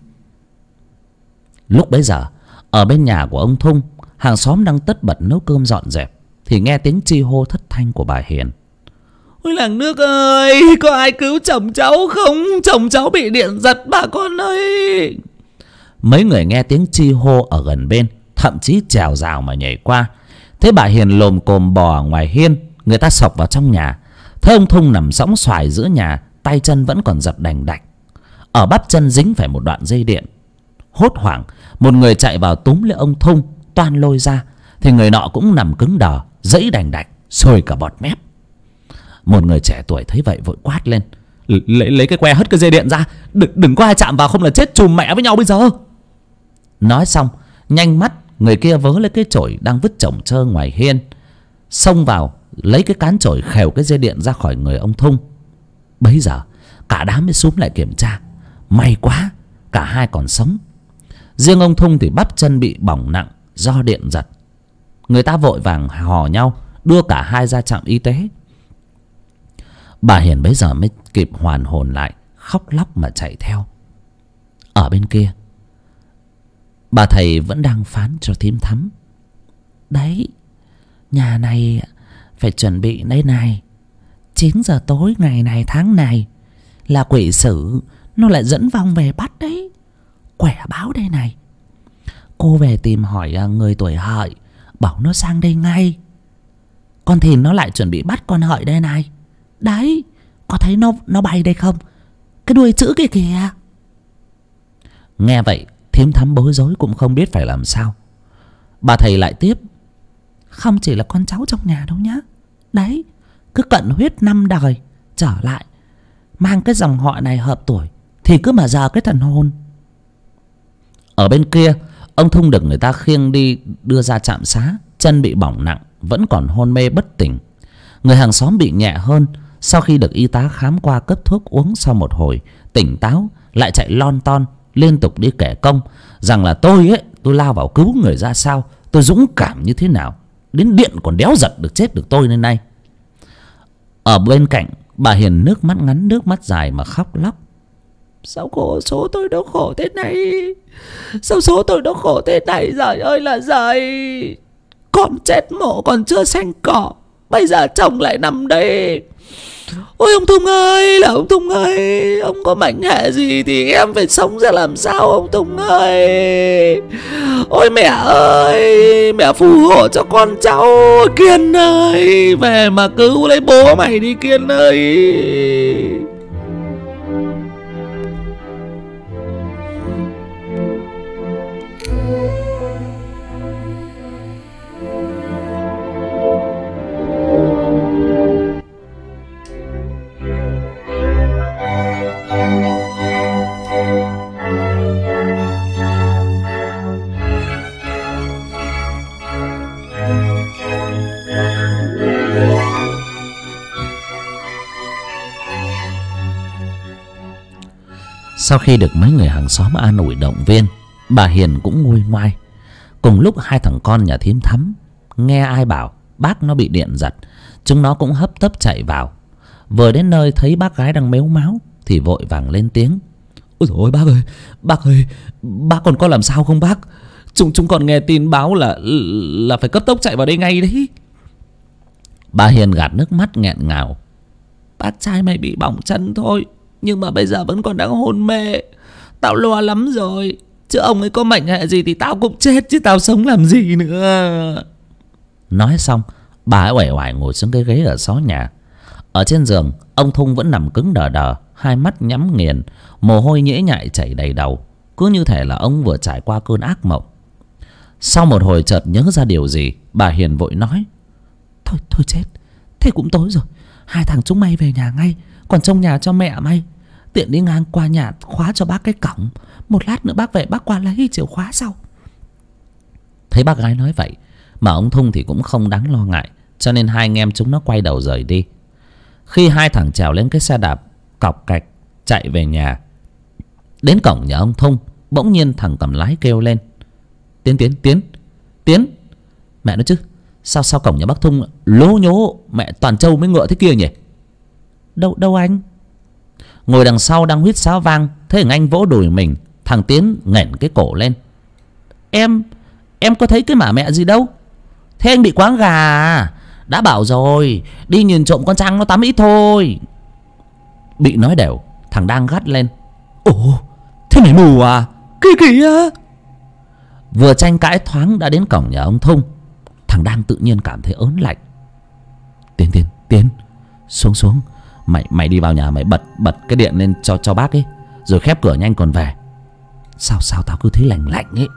Lúc bấy giờ ở bên nhà của ông Thung, hàng xóm đang tất bật nấu cơm dọn dẹp thì nghe tiếng chi hô thất thanh của bà Hiền. Ôi làng nước ơi, có ai cứu chồng cháu không? Chồng cháu bị điện giật bà con ơi. Mấy người nghe tiếng chi hô ở gần bên thậm chí trèo rào mà nhảy qua. Thế bà Hiền lồm cồm bò ngoài hiên, người ta xộc vào trong nhà. Thấy ông Thung nằm sõng xoài giữa nhà, tay chân vẫn còn giật đành đạch, ở bắp chân dính phải một đoạn dây điện. Hốt hoảng một người chạy vào túm lấy ông Thung toan lôi ra, thì người nọ cũng nằm cứng đờ, giãy đành đạch, sôi cả bọt mép. Một người trẻ tuổi thấy vậy vội quát lên. Lấy cái que hất cái dây điện ra, đừng có ai chạm vào không là chết chùm mẹ với nhau bây giờ. Nói xong nhanh mắt người kia vớ lấy cái chổi đang vứt chồng chơ ngoài hiên, xông vào lấy cái cán chổi khều cái dây điện ra khỏi người ông Thung. Bấy giờ cả đám mới xúm lại kiểm tra. May quá cả hai còn sống. Riêng ông Thung thì bắp chân bị bỏng nặng do điện giật. Người ta vội vàng hò nhau đưa cả hai ra trạm y tế. Bà Hiền bấy giờ mới kịp hoàn hồn lại, khóc lóc mà chạy theo. Ở bên kia bà thầy vẫn đang phán cho Thím Thắm. Đấy, nhà này phải chuẩn bị đây này. 9 giờ tối ngày này tháng này là quỷ sử nó lại dẫn vong về bắt đấy. Quẻ báo đây này. Cô về tìm hỏi người tuổi Hợi, bảo nó sang đây ngay. Con thìn nó lại chuẩn bị bắt con Hợi đây này. Đấy, có thấy nó bay đây không? Cái đuôi chữ kia kìa. Nghe vậy Thím Thắm bối rối cũng không biết phải làm sao. Bà thầy lại tiếp. Không chỉ là con cháu trong nhà đâu nhá. Đấy, cứ cận huyết 5 đời trở lại, mang cái dòng họ này hợp tuổi thì cứ mà giờ cái thần hồn. Ở bên kia ông Thung được người ta khiêng đi đưa ra trạm xá, chân bị bỏng nặng, vẫn còn hôn mê bất tỉnh. Người hàng xóm bị nhẹ hơn, Sau khi được y tá khám qua cấp thuốc uống, sau một hồi tỉnh táo, lại chạy lon ton liên tục đi kể công rằng là tôi lao vào cứu người ra sao, tôi dũng cảm như thế nào, đến điện còn đéo giật được chết được tôi nên nay. Ở bên cạnh, bà Hiền nước mắt ngắn nước mắt dài mà khóc lóc. Sao số tôi nó khổ thế này, sao số tôi nó khổ thế này, giời ơi là giời. Con chết mộ còn chưa xanh cỏ, bây giờ chồng lại nằm đây. Ôi ông Thung ơi, là ông Thung ơi, ông có mệnh hệ gì thì em phải sống ra làm sao ông Thung ơi. Ôi mẹ ơi, mẹ phù hộ cho con cháu. Kiên ơi, về mà cứu lấy bố mày đi Kiên ơi. Sau khi được mấy người hàng xóm an ủi động viên, bà Hiền cũng nguôi ngoai. Cùng lúc hai thằng con nhà thím Thắm nghe ai bảo bác nó bị điện giật, chúng nó cũng hấp tấp chạy vào. Vừa đến nơi thấy bác gái đang mếu máo thì vội vàng lên tiếng. Ôi dồi ôi bác ơi, bác còn có làm sao không bác? Chúng còn nghe tin báo là phải cấp tốc chạy vào đây ngay đấy. Bà Hiền gạt nước mắt nghẹn ngào. Bác trai mày bị bỏng chân thôi, nhưng mà bây giờ vẫn còn đang hôn mê. Tao lo lắm rồi, chứ ông ấy có mệnh hệ gì thì tao cũng chết chứ tao sống làm gì nữa. Nói xong, bà ấy uể oải ngồi xuống cái ghế ở xó nhà. Ở trên giường, ông Thung vẫn nằm cứng đờ đờ, hai mắt nhắm nghiền, mồ hôi nhễ nhại chảy đầy đầu, cứ như thể là ông vừa trải qua cơn ác mộng. Sau một hồi chợt nhớ ra điều gì, bà Hiền vội nói. Thôi chết, thế cũng tối rồi, hai thằng chúng mày về nhà ngay, còn trông nhà cho mẹ mày. Tiện đi ngang qua nhà khóa cho bác cái cổng, một lát nữa bác về bác qua lấy chìa khóa sau. Thấy bác gái nói vậy mà ông Thung thì cũng không đáng lo ngại, cho nên hai anh em chúng nó quay đầu rời đi. Khi hai thằng trèo lên cái xe đạp cọc cạch chạy về nhà, đến cổng nhà ông Thung, bỗng nhiên thằng cầm lái kêu lên. Tiến. Mẹ nói chứ, sao cổng nhà bác Thung lố nhố mẹ toàn trâu mới ngựa thế kia nhỉ? Đâu anh? Ngồi đằng sau đang huýt sáo vang, thấy thằng anh vỗ đùi mình. Thằng Tiến nghển cái cổ lên. Em có thấy cái mả mẹ gì đâu. Thế anh bị quáng gà à? Đã bảo rồi, đi nhìn trộm con Trang nó tắm ít thôi. Bị nói đều, thằng đang gắt lên. Ồ, thế mày mù à? Kỳ á. Vừa tranh cãi thoáng đã đến cổng nhà ông Thung. Thằng đang tự nhiên cảm thấy ớn lạnh. Tiến, xuống. Mày đi vào nhà, mày bật cái điện lên cho bác ấy, rồi khép cửa nhanh còn về. Sao tao cứ thấy lạnh ấy.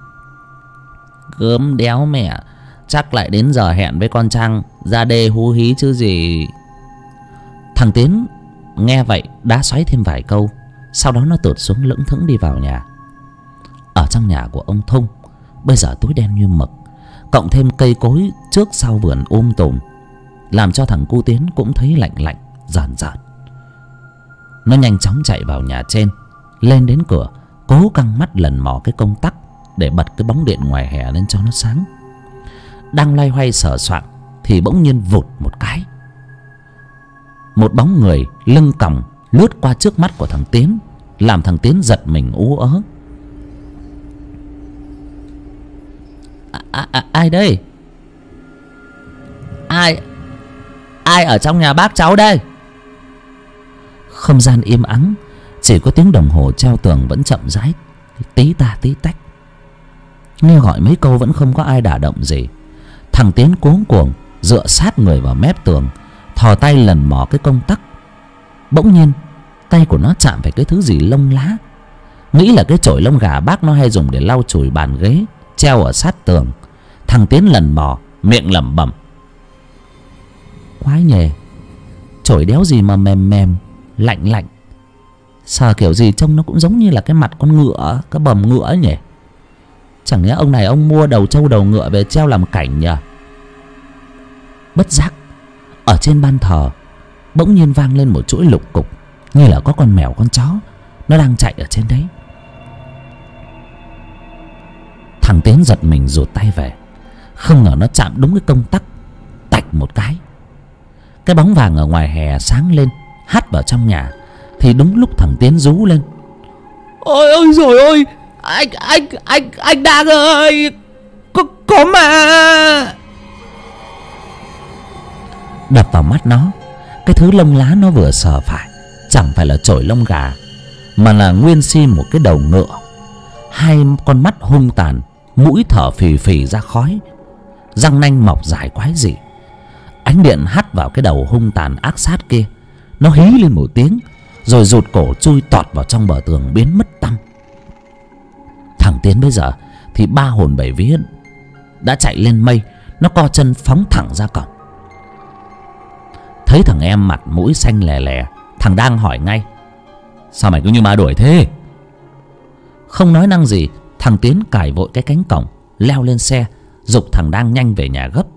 Gớm đéo mẹ, chắc lại đến giờ hẹn với con Trang ra đê hú hí chứ gì. Thằng Tiến nghe vậy đá xoáy thêm vài câu, sau đó nó tụt xuống lững thững đi vào nhà. Ở trong nhà của ông Thung bây giờ tối đen như mực, cộng thêm cây cối trước sau vườn tùm, làm cho thằng cu Tiến cũng thấy lạnh rờn. Nó nhanh chóng chạy vào nhà trên, lên đến cửa, cố căng mắt lần mò cái công tắc để bật cái bóng điện ngoài hè lên cho nó sáng. Đang loay hoay sờ soạng thì bỗng nhiên vụt một cái, một bóng người lưng còng lướt qua trước mắt của thằng Tiến, làm thằng Tiến giật mình ú ớ. Ai đây? Ai ở trong nhà bác cháu đây? Không gian im ắng, chỉ có tiếng đồng hồ treo tường vẫn chậm rãi tí ta tí tách. Nghe gọi mấy câu vẫn không có ai đả động gì. Thằng Tiến cuống cuồng dựa sát người vào mép tường, thò tay lần mò cái công tắc. Bỗng nhiên tay của nó chạm phải cái thứ gì lông lá, nghĩ là cái chổi lông gà bác nó hay dùng để lau chùi bàn ghế treo ở sát tường. Thằng Tiến lần mò, miệng lẩm bẩm. Quái nhề, chổi đéo gì mà mềm lạnh, sờ kiểu gì trông nó cũng giống như là cái mặt con ngựa, cái bầm ngựa ấy nhỉ. Chẳng lẽ ông này ông mua đầu trâu đầu ngựa về treo làm cảnh nhỉ? Bất giác ở trên ban thờ, bỗng nhiên vang lên một chuỗi lục cục, như là có con mèo con chó nó đang chạy ở trên đấy. Thằng Tiến giật mình rụt tay về, không ngờ nó chạm đúng cái công tắc, tạch một cái. Cái bóng vàng ở ngoài hè sáng lên, hắt vào trong nhà. Thì đúng lúc thằng Tiến rú lên: ôi ôi rồi ôi, anh Đang ơi, có mà. Đập vào mắt nó, cái thứ lông lá nó vừa sờ phải chẳng phải là chổi lông gà, mà là nguyên si một cái đầu ngựa. Hai con mắt hung tàn, mũi thở phì phì ra khói, răng nanh mọc dài quái dị. Ánh điện hắt vào cái đầu hung tàn ác sát kia. Nó hí lên một tiếng, rồi rụt cổ chui tọt vào trong bờ tường biến mất tăm. Thằng Tiến bây giờ thì ba hồn bảy vía đã chạy lên mây. Nó co chân phóng thẳng ra cổng. Thấy thằng em mặt mũi xanh lè lè, thằng Đang hỏi ngay: sao mày cứ như ma đuổi thế? Không nói năng gì, thằng Tiến cài vội cái cánh cổng, leo lên xe, giục thằng Đang nhanh về nhà gấp.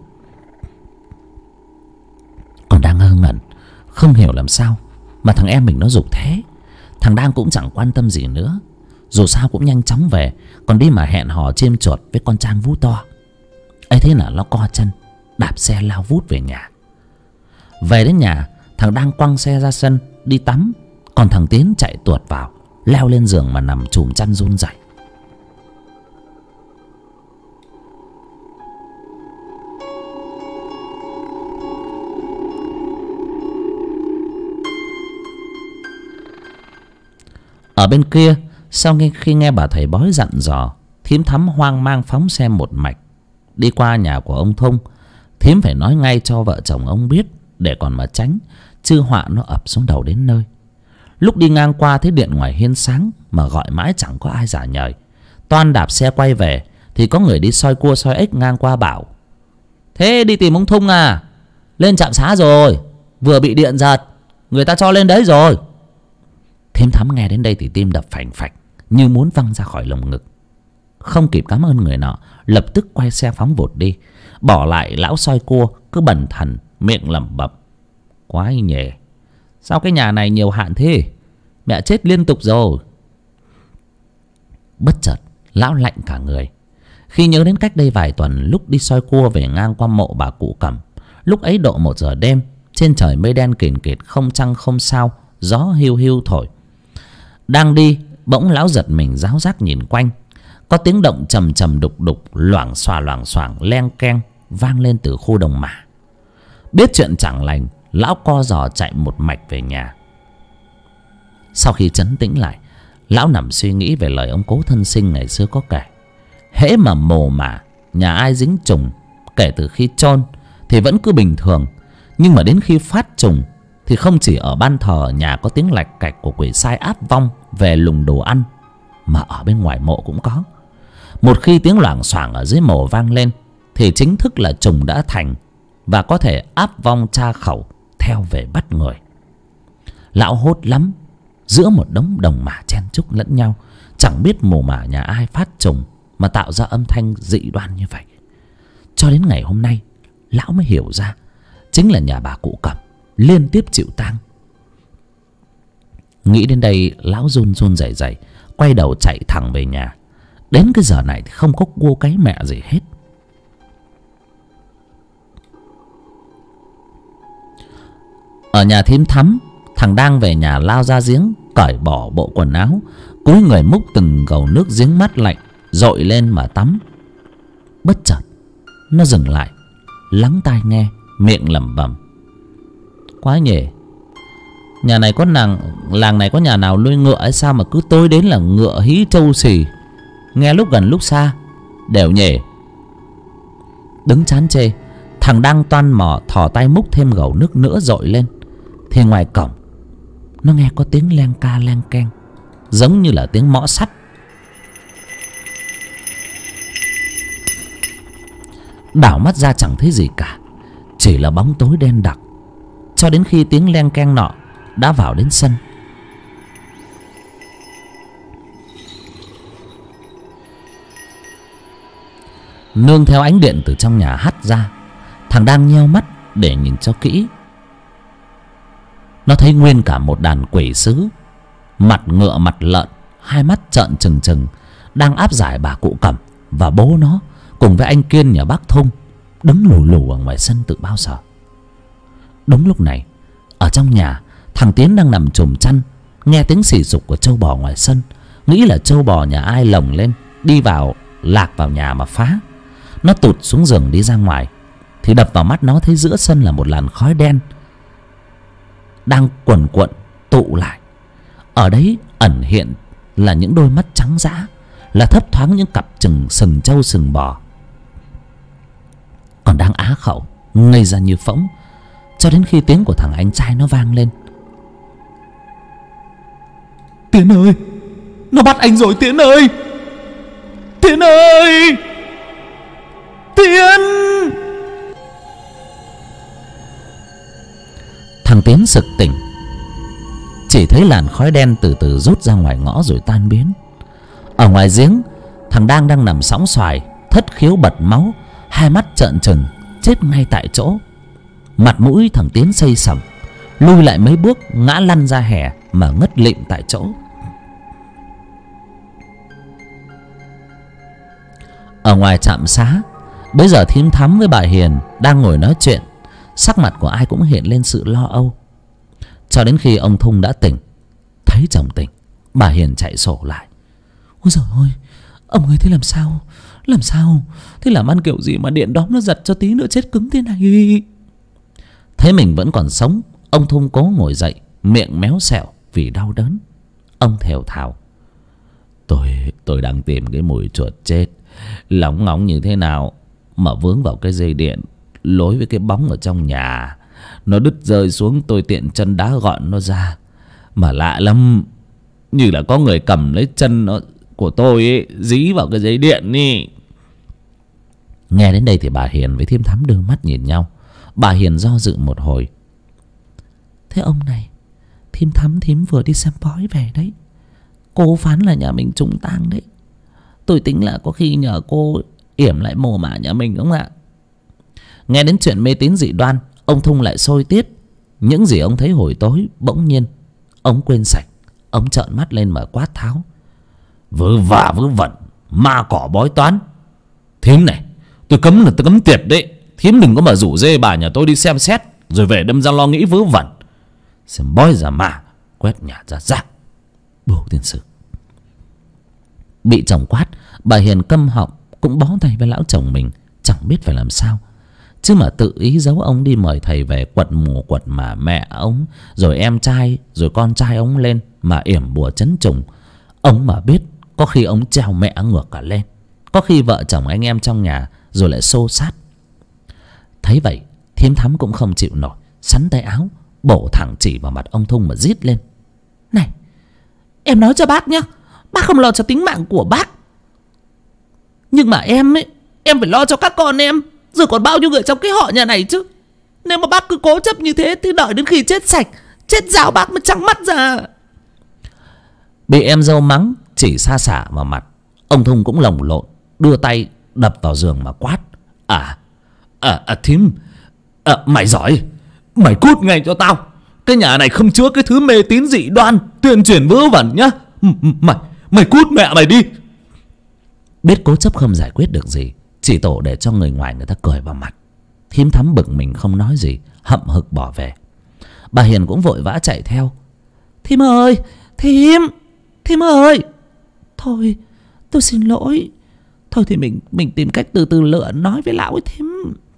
Còn Đang ngơ ngẩn, không hiểu làm sao mà thằng em mình nó giục thế. Thằng Đang cũng chẳng quan tâm gì nữa, dù sao cũng nhanh chóng về, còn đi mà hẹn hò chêm chuột với con Trang vú to. ấy thế là nó co chân đạp xe lao vút về nhà. Về đến nhà, thằng Đang quăng xe ra sân đi tắm, còn thằng Tiến chạy tuột vào, leo lên giường mà nằm chùm chăn run rẩy. Ở bên kia, sau khi nghe bà thầy bói dặn dò, thím Thắm hoang mang phóng xe một mạch đi qua nhà của ông Thung. Thím phải nói ngay cho vợ chồng ông biết, để còn mà tránh, chứ họa nó ập xuống đầu đến nơi. Lúc đi ngang qua thấy điện ngoài hiên sáng mà gọi mãi chẳng có ai trả lời. Toan đạp xe quay về thì có người đi soi cua soi ếch ngang qua bảo: thế đi tìm ông Thung à? Lên trạm xá rồi, vừa bị điện giật, người ta cho lên đấy rồi. Thím Thắm nghe đến đây thì tim đập phành phạch như muốn văng ra khỏi lồng ngực. Không kịp cảm ơn người nọ, lập tức quay xe phóng vụt đi, bỏ lại lão soi cua cứ bần thần miệng lẩm bẩm: quái nhề, sao cái nhà này nhiều hạn thế, mẹ chết liên tục rồi. Bất chợt lão lạnh cả người khi nhớ đến cách đây vài tuần lúc đi soi cua về ngang qua mộ bà cụ Cẩm. Lúc ấy độ 1 giờ đêm, trên trời mây đen kìn kịt, không trăng không sao, gió hiu hiu thổi. Đang đi, bỗng lão giật mình ráo rác nhìn quanh. Có tiếng động trầm trầm đục đục, loảng xoảng leng keng vang lên từ khu đồng mả. Biết chuyện chẳng lành, lão co giò chạy một mạch về nhà. Sau khi trấn tĩnh lại, lão nằm suy nghĩ về lời ông cố thân sinh ngày xưa có kể: hễ mà mồ mả, nhà ai dính trùng, kể từ khi chôn thì vẫn cứ bình thường, nhưng mà đến khi phát trùng thì không chỉ ở ban thờ nhà có tiếng lạch cạch của quỷ sai áp vong về lùng đồ ăn, mà ở bên ngoài mộ cũng có. Một khi tiếng loảng xoảng ở dưới mộ vang lên thì chính thức là trùng đã thành, và có thể áp vong tra khẩu theo về bắt người. Lão hốt lắm, giữa một đống đồng mả chen chúc lẫn nhau, chẳng biết mồ mả nhà ai phát trùng mà tạo ra âm thanh dị đoan như vậy. Cho đến ngày hôm nay, lão mới hiểu ra chính là nhà bà cụ Cẩm liên tiếp chịu tang. Nghĩ đến đây, lão run run rẩy rẩy quay đầu chạy thẳng về nhà. Đến cái giờ này thì không có cua cái mẹ gì hết. Ở nhà thím Thắm, thằng Đang về nhà lao ra giếng, cởi bỏ bộ quần áo, cúi người múc từng gầu nước giếng mát lạnh dội lên mà tắm. Bất chợt nó dừng lại, lắng tai nghe, miệng lẩm bẩm: quái nhề, nhà này có làng này có nhà nào nuôi ngựa hay sao mà cứ tối đến là ngựa hí trâu xì, nghe lúc gần lúc xa đều nhề. Đứng chán chê, thằng Đang toan mò thò tay múc thêm gầu nước nữa dội lên, thì ngoài cổng nó nghe có tiếng len ca len keng, giống như là tiếng mõ sắt. Đảo mắt ra chẳng thấy gì cả, chỉ là bóng tối đen đặc, cho đến khi tiếng len keng nọ đã vào đến sân. Nương theo ánh điện từ trong nhà hắt ra, thằng Đang nheo mắt để nhìn cho kỹ. Nó thấy nguyên cả một đàn quỷ sứ, mặt ngựa mặt lợn, hai mắt trợn trừng trừng, đang áp giải bà cụ Cẩm và bố nó cùng với anh Kiên nhà bác Thung đứng lù lù ở ngoài sân từ bao giờ. Đúng lúc này, ở trong nhà, thằng Tiến đang nằm chùm chăn, nghe tiếng xì xục của trâu bò ngoài sân, nghĩ là trâu bò nhà ai lồng lên đi vào, lạc vào nhà mà phá. Nó tụt xuống giường đi ra ngoài, thì đập vào mắt nó thấy giữa sân là một làn khói đen đang quần quận tụ lại. Ở đấy ẩn hiện là những đôi mắt trắng dã, là thấp thoáng những cặp sừng trâu sừng bò, còn đang á khẩu ngây ra như phỗng, cho đến khi tiếng của thằng anh trai nó vang lên: Tiến ơi, nó bắt anh rồi Tiến ơi, Tiến ơi, Tiến. Thằng Tiến sực tỉnh, chỉ thấy làn khói đen từ từ rút ra ngoài ngõ rồi tan biến. Ở ngoài giếng, thằng đang nằm sõng xoài, thất khiếu bật máu, hai mắt trợn trừng, chết ngay tại chỗ. Mặt mũi thằng Tiến xây sẩm, lui lại mấy bước ngã lăn ra hè mà ngất lịm tại chỗ. Ở ngoài trạm xá, bây giờ Thím Thắm với bà Hiền đang ngồi nói chuyện, sắc mặt của ai cũng hiện lên sự lo âu. Cho đến khi ông Thung đã tỉnh, thấy chồng tỉnh, bà Hiền chạy sổ lại: Ôi giời ơi, ông ơi, thế làm sao? Làm sao? Thế làm ăn kiểu gì mà điện đóm nó giật cho tí nữa chết cứng thế này? Thấy mình vẫn còn sống, ông Thung cố ngồi dậy, miệng méo xẹo vì đau đớn. Ông thều thào: Tôi đang tìm cái mùi chuột chết lóng ngóng như thế nào mà vướng vào cái dây điện lối với cái bóng ở trong nhà. Nó đứt rơi xuống, tôi tiện chân đá gọn nó ra, mà lạ lắm, như là có người cầm lấy chân nó của tôi ấy, dí vào cái dây điện đi. Nghe đến đây thì bà Hiền với Thím Thắm đưa mắt nhìn nhau. Bà Hiền do dự một hồi: Thế ông này, Thím Thắm thím vừa đi xem bói về đấy, cô phán là nhà mình trùng tang đấy. Tôi tính là có khi nhờ cô yểm lại mồ mả nhà mình không ạ? Nghe đến chuyện mê tín dị đoan, ông Thung lại sôi tiết. Những gì ông thấy hồi tối bỗng nhiên ông quên sạch. Ông trợn mắt lên mà quát tháo: Vớ vả vớ vẩn, ma cỏ bói toán. Thím này, tôi cấm tiệt đấy. Thím đừng có mà rủ dê bà nhà tôi đi xem xét rồi về đâm ra lo nghĩ vớ vẩn. Xem bói giả mà, quét nhà ra rác. Bố tiên sử. Bị chồng quát, bà Hiền câm họng, cũng bó tay với lão chồng mình, chẳng biết phải làm sao. Chứ mà tự ý giấu ông đi mời thầy về quật mù quật mà mẹ ông, rồi em trai, rồi con trai ông lên mà yểm bùa trấn trùng. Ông mà biết, có khi ông treo mẹ ngược cả lên, có khi vợ chồng anh em trong nhà rồi lại xô sát. Thấy vậy, Thím Thắm cũng không chịu nổi, sắn tay áo bổ thẳng chỉ vào mặt ông Thung mà rít lên: Này, em nói cho bác nhá, bác không lo cho tính mạng của bác, nhưng mà em ấy, em phải lo cho các con em, rồi còn bao nhiêu người trong cái họ nhà này chứ. Nếu mà bác cứ cố chấp như thế thì đợi đến khi chết sạch, chết ráo bác mới trắng mắt ra. Bị em dâu mắng chỉ xa xả vào mặt, ông Thung cũng lồng lộn, đưa tay đập vào giường mà quát: Thím, mày giỏi, mày cút ngay cho tao. Cái nhà này không chứa cái thứ mê tín dị đoan, tuyên truyền vớ vẩn nhá. Mày cút mẹ mày đi. Biết cố chấp không giải quyết được gì, chỉ tổ để cho người ngoài người ta cười vào mặt. Thím Thắm bực mình không nói gì, hậm hực bỏ về. Bà Hiền cũng vội vã chạy theo: Thím ơi, Thím ơi, thôi tôi xin lỗi. Thôi thì mình tìm cách từ từ lựa nói với lão ấy Thím.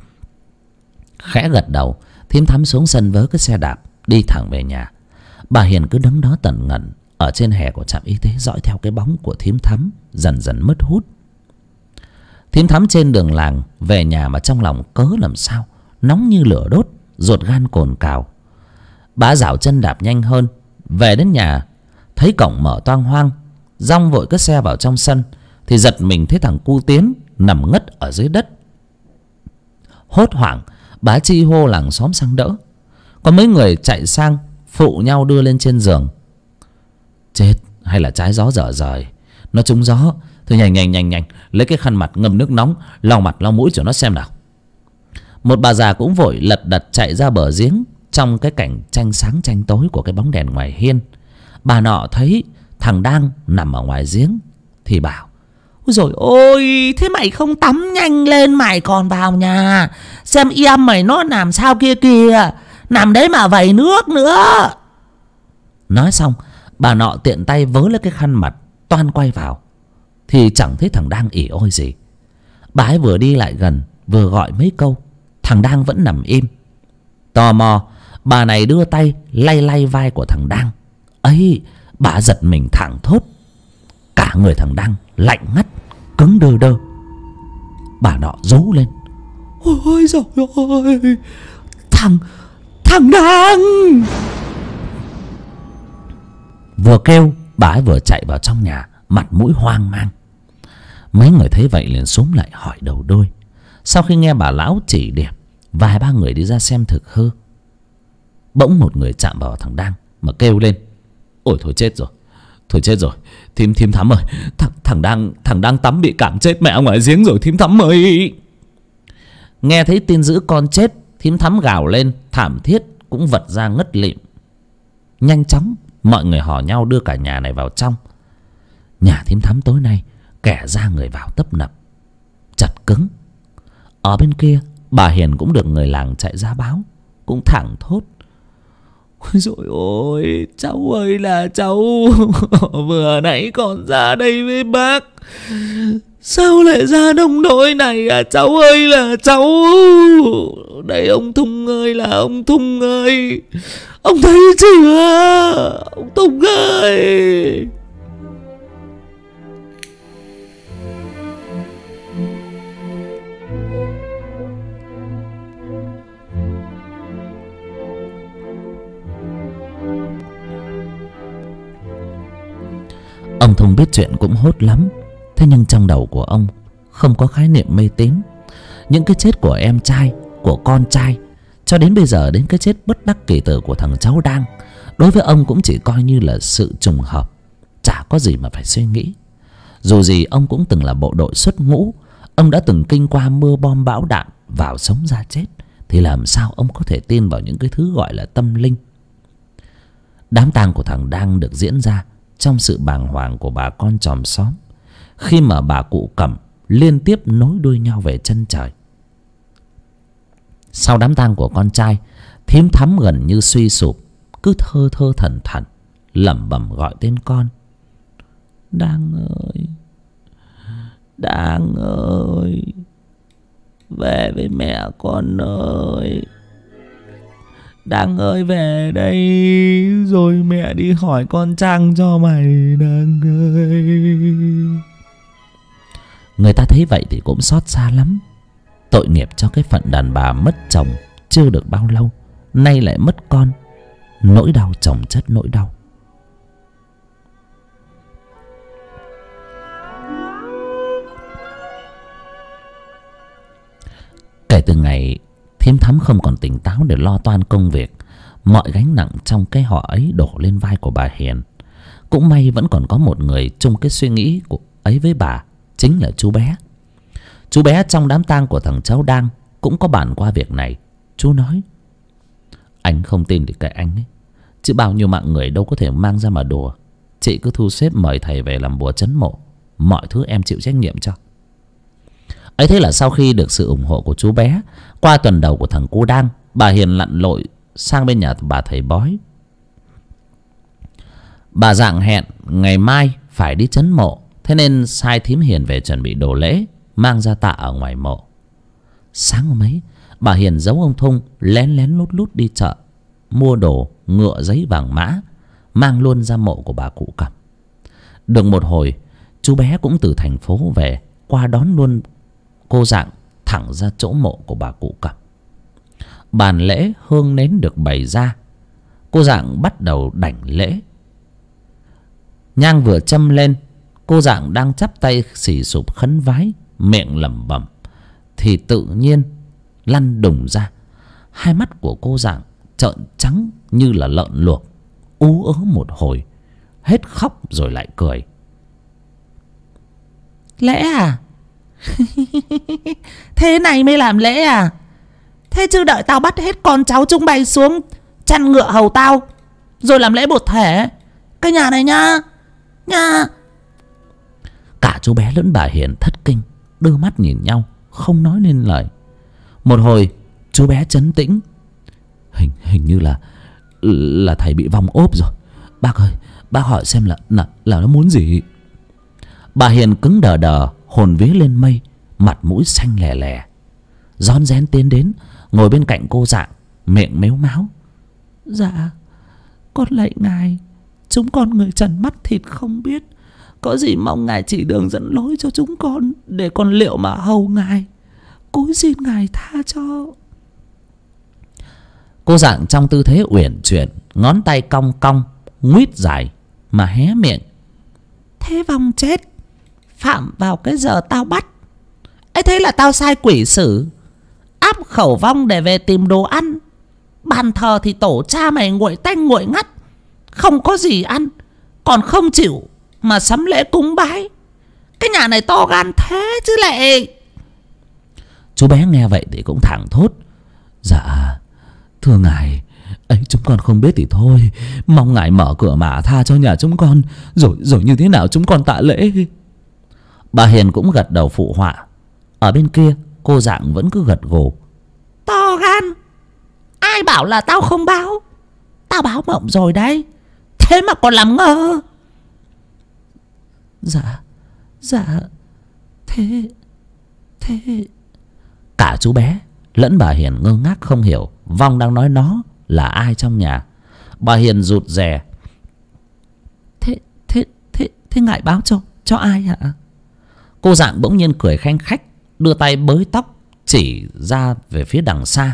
Khẽ gật đầu, Thím Thắm xuống sân vớ cái xe đạp đi thẳng về nhà. Bà Hiền cứ đứng đó tần ngẩn ở trên hè của trạm y tế, dõi theo cái bóng của Thím Thắm dần dần mất hút. Thím Thắm trên đường làng về nhà mà trong lòng cớ làm sao nóng như lửa đốt, ruột gan cồn cào. Bà dạo chân đạp nhanh hơn, về đến nhà thấy cổng mở toang hoang, dong vội cất xe vào trong sân thì giật mình thấy thằng cu Tiến nằm ngất ở dưới đất. Hốt hoảng, bà chi hô làng xóm sang đỡ. Có mấy người chạy sang phụ nhau đưa lên trên giường. Chết, hay là trái gió dở rời, nó trúng gió. Thôi nhanh lấy cái khăn mặt ngâm nước nóng lau mặt lau mũi cho nó xem nào. Một bà già cũng vội lật đật chạy ra bờ giếng, trong cái cảnh tranh sáng tranh tối của cái bóng đèn ngoài hiên, bà nọ thấy thằng Đang nằm ở ngoài giếng thì bảo: ôi dồi ôi, thế mày không tắm nhanh lên, mày còn vào nhà xem em mày nó làm sao kia kìa, nằm đấy mà vẩy nước nữa. Nói xong bà nọ tiện tay vớ lấy cái khăn mặt toan quay vào thì chẳng thấy thằng Đang ỉ ôi gì. Bà ấy vừa đi lại gần vừa gọi mấy câu, thằng Đang vẫn nằm im. Tò mò, bà này đưa tay lay lay vai của thằng Đang. Ấy, bà giật mình thảng thốt. Cả người thằng Đang lạnh ngắt, cứng đơ đơ. Bà nọ rú lên: ôi giời ơi, thằng Đang! Vừa kêu, bà ấy vừa chạy vào trong nhà, mặt mũi hoang mang. Mấy người thấy vậy liền xúm lại hỏi đầu đôi. Sau khi nghe bà lão chỉ điểm, vài ba người đi ra xem thực hư. Bỗng một người chạm vào thằng Đang mà kêu lên: ôi thôi chết rồi, thôi chết rồi, thím Thắm ơi, thằng Đang tắm bị cảm chết mẹ ngoài giếng rồi thím Thắm ơi. Nghe thấy tin dữ con chết, thím Thắm gào lên thảm thiết, cũng vật ra ngất lịm. Nhanh chóng mọi người hò nhau đưa cả nhà này vào trong. Nhà thím Thắm tối nay kẻ ra người vào tấp nập, chật cứng. Ở bên kia, bà Hiền cũng được người làng chạy ra báo, cũng thẳng thốt: ôi dồi ôi, cháu ơi là cháu, vừa nãy còn ra đây với bác, sao lại ra nông nỗi này à cháu ơi là cháu. Đây ông Thung ơi là ông Thung ơi, ông thấy chưa, ông Thung ơi. Ông Thung biết chuyện cũng hốt lắm. Thế nhưng trong đầu của ông không có khái niệm mê tín. Những cái chết của em trai, của con trai, cho đến bây giờ đến cái chết bất đắc kỳ tử của thằng cháu Đang, đối với ông cũng chỉ coi như là sự trùng hợp, chả có gì mà phải suy nghĩ. Dù gì ông cũng từng là bộ đội xuất ngũ, ông đã từng kinh qua mưa bom bão đạn, vào sống ra chết, thì làm sao ông có thể tin vào những cái thứ gọi là tâm linh. Đám tang của thằng Đang được diễn ra trong sự bàng hoàng của bà con chòm xóm, khi mà bà cụ Cẩm liên tiếp nối đuôi nhau về chân trời. Sau đám tang của con trai, thím Thắm gần như suy sụp, cứ thơ thơ thẩn thẩn lẩm bẩm gọi tên con: Đang ơi, Đang ơi, về với mẹ con ơi, Đang ơi về đây, rồi mẹ đi hỏi con Trang cho mày, Đang ơi. Người ta thấy vậy thì cũng xót xa lắm. Tội nghiệp cho cái phận đàn bà mất chồng chưa được bao lâu, nay lại mất con. Nỗi đau chồng chất nỗi đau. Kể từ ngày thím Thắm không còn tỉnh táo để lo toan công việc, mọi gánh nặng trong cái họ ấy đổ lên vai của bà Hiền. Cũng may vẫn còn có một người chung cái suy nghĩ của ấy với bà, chính là chú bé. Chú bé trong đám tang của thằng cháu Đang cũng có bàn qua việc này. Chú nói: anh không tin thì kệ anh ấy, chứ bao nhiêu mạng người đâu có thể mang ra mà đùa. Chị cứ thu xếp mời thầy về làm bùa trấn mộ, mọi thứ em chịu trách nhiệm cho. Ấy thế là sau khi được sự ủng hộ của chú bé, qua tuần đầu của thằng cu Đang, bà Hiền lặn lội sang bên nhà bà thầy bói. Bà dạng hẹn ngày mai phải đi trấn mộ, thế nên sai thím Hiền về chuẩn bị đồ lễ, mang ra tạ ở ngoài mộ. Sáng hôm ấy, bà Hiền giấu ông Thung lén lén lút lút đi chợ, mua đồ ngựa giấy vàng mã, mang luôn ra mộ của bà cụ Cẩm. Được một hồi, chú bé cũng từ thành phố về, qua đón luôn cô dạng thẳng ra chỗ mộ của bà cụ Cẩm. Bàn lễ hương nến được bày ra, cô dạng bắt đầu đảnh lễ. Nhang vừa châm lên, cô dạng đang chắp tay xì sụp khấn vái, miệng lẩm bẩm, thì tự nhiên lăn đùng ra. Hai mắt của cô dạng trợn trắng như là lợn luộc, ú ớ một hồi, hết khóc rồi lại cười. Lễ à? Thế này mới làm lễ à? Thế chứ đợi tao bắt hết con cháu chúng bay xuống chăn ngựa hầu tao, rồi làm lễ bột thể cái nhà này nha. Cả chú bé lẫn bà Hiền thất kinh, đưa mắt nhìn nhau không nói nên lời. Một hồi chú bé trấn tĩnh. Hình như là thầy bị vong ốp rồi. Bác ơi, bác hỏi xem là nó muốn gì. Bà Hiền cứng đờ đờ, hồn vía lên mây, mặt mũi xanh lè lè, rón rén tiến đến ngồi bên cạnh cô Dạng, miệng mếu máo. Dạ, con lạy ngài, chúng con người trần mắt thịt không biết, có gì mong ngài chỉ đường dẫn lối cho chúng con, để con liệu mà hầu ngài, cúi xin ngài tha cho. Cô Dạng trong tư thế uyển chuyển, ngón tay cong cong nguýt dài mà hé miệng. Thế vong chết phạm vào cái giờ tao bắt ấy, thế là tao sai quỷ sử áp khẩu vong để về tìm đồ ăn. Bàn thờ thì tổ cha mày nguội tanh nguội ngắt, không có gì ăn, còn không chịu mà sắm lễ cúng bái. Cái nhà này to gan thế chứ lệ. Chú bé nghe vậy thì cũng thẳng thốt. Dạ thưa ngài, ấy chúng con không biết thì thôi, mong ngài mở cửa mà tha cho nhà chúng con, rồi như thế nào chúng con tạ lễ. Bà Hiền cũng gật đầu phụ họa. Ở bên kia cô Dạng vẫn cứ gật gù. To gan, ai bảo là tao không báo? Tao báo mộng rồi đấy, thế mà còn làm ngơ. Dạ thế cả chú bé lẫn bà Hiền ngơ ngác không hiểu vong đang nói nó là ai trong nhà. Bà Hiền rụt rè. Thế ngài báo cho ai hả? Cô Dạng bỗng nhiên cười khanh khách, đưa tay bới tóc chỉ ra về phía đằng xa.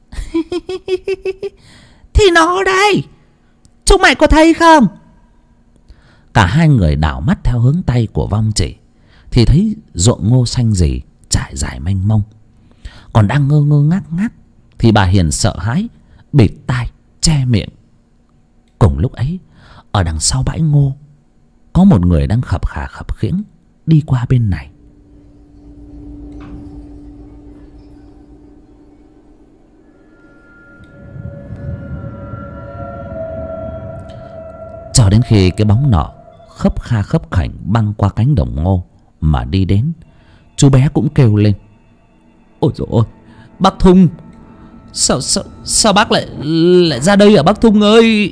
Thì nó đây, chúng mày có thấy không? Cả hai người đảo mắt theo hướng tay của vong chỉ, thì thấy ruộng ngô xanh rì trải dài mênh mông. Còn đang ngơ ngơ ngác thì bà Hiền sợ hãi bịt tai che miệng. Cùng lúc ấy, ở đằng sau bãi ngô có một người đang khập khà khập khiễng đi qua bên này. Cho đến khi cái bóng nọ khấp kha khấp khảnh băng qua cánh đồng ngô mà đi đến, chú bé cũng kêu lên. Ôi dồi ôi, bác Thung, sao bác lại ra đây à bác Thung ơi?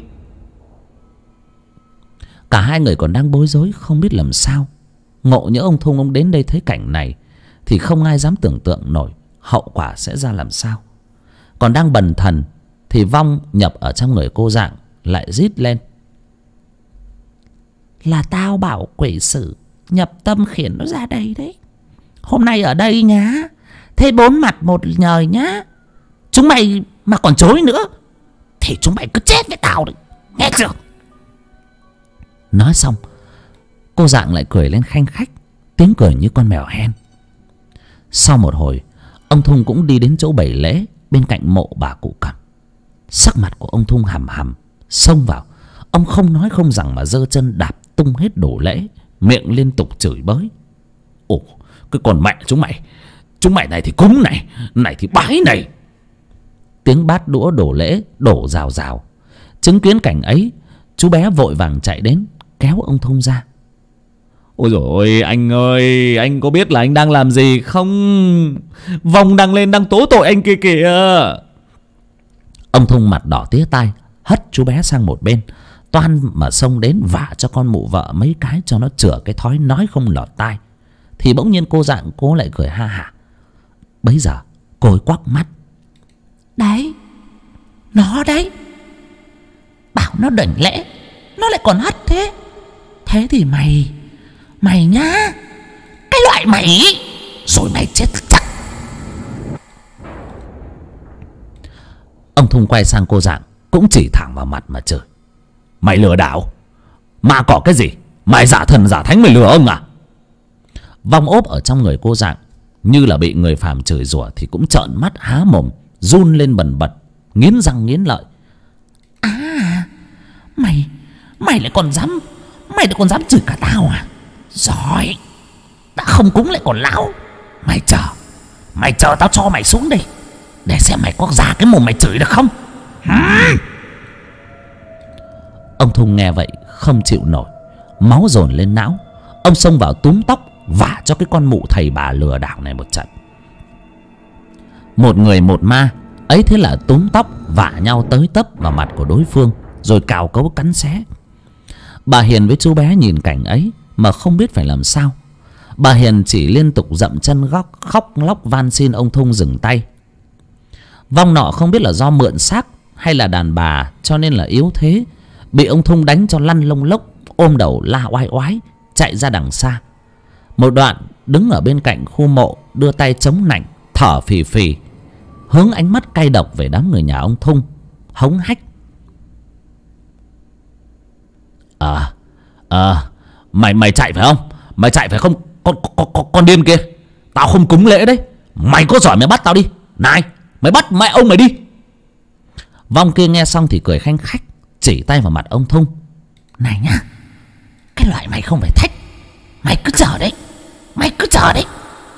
Cả hai người còn đang bối rối không biết làm sao. Ngộ nhỡ ông Thung ông đến đây thấy cảnh này thì không ai dám tưởng tượng nổi hậu quả sẽ ra làm sao. Còn đang bần thần thì vong nhập ở trong người cô Dạng lại rít lên. Là tao bảo quỷ sử nhập tâm khiển nó ra đây đấy. Hôm nay ở đây nhá, thế bốn mặt một nhời nhá. Chúng mày mà còn chối nữa thì chúng mày cứ chết với tao đấy, nghe chưa? Nói xong cô Dạng lại cười lên khanh khách, tiếng cười như con mèo hen. Sau một hồi, ông Thung cũng đi đến chỗ bày lễ bên cạnh mộ bà cụ Cẩm. Sắc mặt của ông Thung hầm hầm xông vào. Ông không nói không rằng mà giơ chân đạp tung hết đồ lễ, miệng liên tục chửi bới. Ồ, cái con mẹ chúng mày này thì cúng này thì bái này. Tiếng bát đũa đổ lễ đổ rào rào. Chứng kiến cảnh ấy, chú bé vội vàng chạy đến kéo ông Thung ra. Ôi dồi ôi, anh ơi, anh có biết là anh đang làm gì không? Vong đang lên đang tố tội anh kia kìa. Ông Thung mặt đỏ tía tai hất chú bé sang một bên, toan mà xông đến vả cho con mụ vợ mấy cái cho nó chữa cái thói nói không lọt tai. Thì bỗng nhiên cô Dạng cô lại cười ha hả. Bấy giờ cô ấy quắc mắt. Đấy, nó đấy, bảo nó đảnh lễ nó lại còn hất thế. Thế thì mày nhá, cái loại mày ý, rồi mày chết chắc. Ông Thung quay sang cô Dạng cũng chỉ thẳng vào mặt mà chửi. Mày lừa đảo, mà có cái gì? Mày giả thần giả thánh mày lừa ông à? Vong ốp ở trong người cô Dạng như là bị người phàm chửi rủa thì cũng trợn mắt há mồm, run lên bần bật, nghiến răng nghiến lợi. À, mày lại còn dám chửi cả tao à? Giỏi, đã không cúng lại còn láo. Mày chờ tao cho mày xuống đây để xem mày có ra cái mồm mày chửi được không. Ông Thung nghe vậy không chịu nổi, máu dồn lên não. Ông xông vào túm tóc vả cho cái con mụ thầy bà lừa đảo này một trận. Một người một ma ấy thế là túm tóc vả nhau tới tấp vào mặt của đối phương, rồi cào cấu cắn xé. Bà Hiền với chú bé nhìn cảnh ấy mà không biết phải làm sao. Bà Hiền chỉ liên tục dậm chân khóc lóc van xin ông Thung dừng tay. Vong nọ không biết là do mượn xác hay là đàn bà cho nên là yếu thế, bị ông Thung đánh cho lăn lông lốc, ôm đầu la oai oái chạy ra đằng xa. Một đoạn đứng ở bên cạnh khu mộ, đưa tay chống nạnh, thở phì phì, hướng ánh mắt cay độc về đám người nhà ông Thung, hống hách: Mày chạy phải không? Mày chạy phải không? Con điên kia, tao không cúng lễ đấy. Mày có giỏi mày bắt tao đi. Này, mày bắt mẹ ông mày đi. Vong kia nghe xong thì cười khanh khách, chỉ tay vào mặt ông Thung: Này nhá, cái loại mày không phải thách, mày cứ chờ đấy, mày cứ chờ đấy.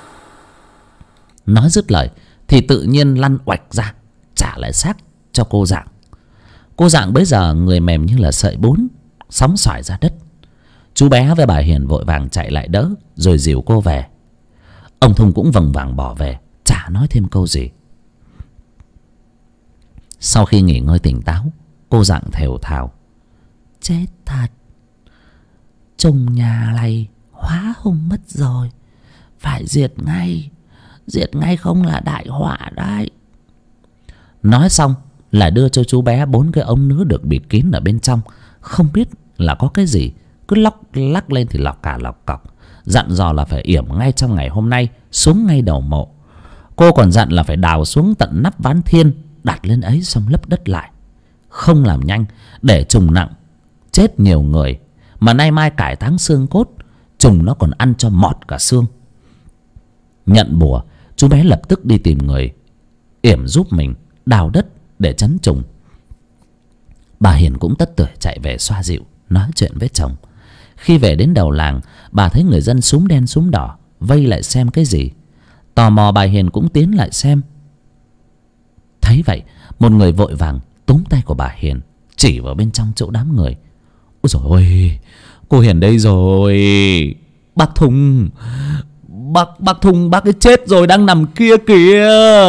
Nói dứt lời thì tự nhiên lăn oạch ra, trả lại xác cho cô Dạng. Cô Dạng bấy giờ người mềm như là sợi bún, sóng xoài ra đất. Chú bé với bà Hiền vội vàng chạy lại đỡ, rồi dìu cô về. Ông Thung cũng vòng vàng bỏ về, chả nói thêm câu gì. Sau khi nghỉ ngơi tỉnh táo, cô Dạng thều thào: Chết thật, trùng nhà này hóa hung mất rồi, phải diệt ngay không là đại họa đấy. Nói xong là đưa cho chú bé 4 cái ống nứa được bịt kín ở bên trong, không biết là có cái gì, cứ lắc lên thì lọc cả lọc cọc. Dặn dò là phải yểm ngay trong ngày hôm nay, xuống ngay đầu mộ. Cô còn dặn là phải đào xuống tận nắp ván thiên, đặt lên ấy xong lấp đất lại, không làm nhanh để trùng nặng chết nhiều người, mà nay mai cải táng xương cốt, trùng nó còn ăn cho mọt cả xương. Nhận bùa, chú bé lập tức đi tìm người yểm giúp mình đào đất để trấn trùng. Bà Hiền cũng tất tưởi chạy về xoa dịu, nói chuyện với chồng. Khi về đến đầu làng, bà thấy người dân súm đen súm đỏ vây lại xem cái gì. Tò mò bà Hiền cũng tiến lại xem. Thấy vậy, một người vội vàng túm tay của bà Hiền, chỉ vào bên trong chỗ đám người: Ôi dồi ôi, cô Hiền đây rồi. Bác Thung, bác Thung, bác ấy chết rồi, đang nằm kia kìa.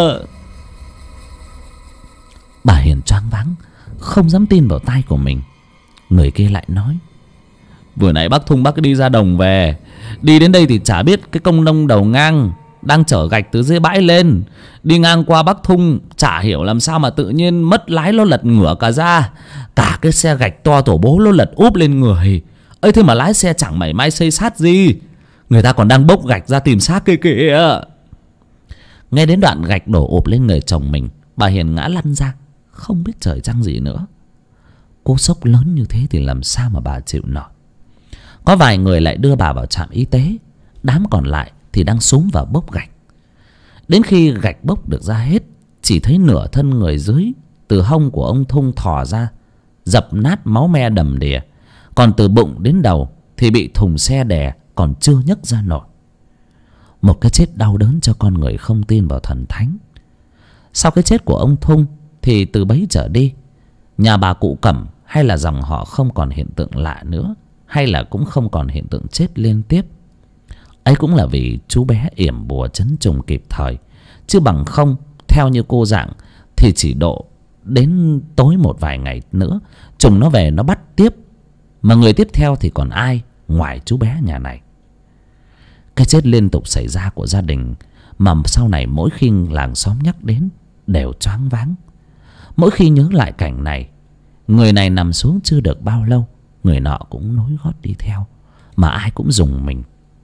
Bà Hiền choáng váng, không dám tin vào tai của mình. Người kia lại nói: Vừa nãy bác Thung bác ấy đi ra đồng về, đi đến đây thì chả biết cái công nông đầu ngang đang chở gạch từ dưới bãi lên, đi ngang qua bác Thung, chả hiểu làm sao mà tự nhiên mất lái, nó lật ngửa cả ra. Cả cái xe gạch to tổ bố nó lật úp lên người ấy, thế mà lái xe chẳng mảy may xây sát gì. Người ta còn đang bốc gạch ra tìm xác kia kìa. Nghe đến đoạn gạch đổ ụp lên người chồng mình, bà Hiền ngã lăn ra, không biết trời trăng gì nữa. Cú sốc lớn như thế thì làm sao mà bà chịu nổi. Có vài người lại đưa bà vào trạm y tế, đám còn lại thì đang xúm vào bốc gạch. Đến khi gạch bốc được ra hết, chỉ thấy nửa thân người dưới từ hông của ông Thung thò ra, dập nát máu me đầm đìa. Còn từ bụng đến đầu thì bị thùng xe đè, còn chưa nhấc ra nổi. Một cái chết đau đớn cho con người không tin vào thần thánh. Sau cái chết của ông Thung thì từ bấy giờ đi, nhà bà cụ Cẩm hay là dòng họ không còn hiện tượng lạ nữa, hay là cũng không còn hiện tượng chết liên tiếp. Ấy cũng là vì chú bé yểm bùa trấn trùng kịp thời, chứ bằng không theo như cô Dạng thì chỉ độ đến tối một vài ngày nữa trùng nó về nó bắt tiếp, mà người tiếp theo thì còn ai ngoài chú bé nhà này. Cái chết liên tục xảy ra của gia đình mà sau này mỗi khi làng xóm nhắc đến đều choáng váng. Mỗi khi nhớ lại cảnh này, người này nằm xuống chưa được bao lâu, người nọ cũng nối gót đi theo, mà ai cũng rùng mình.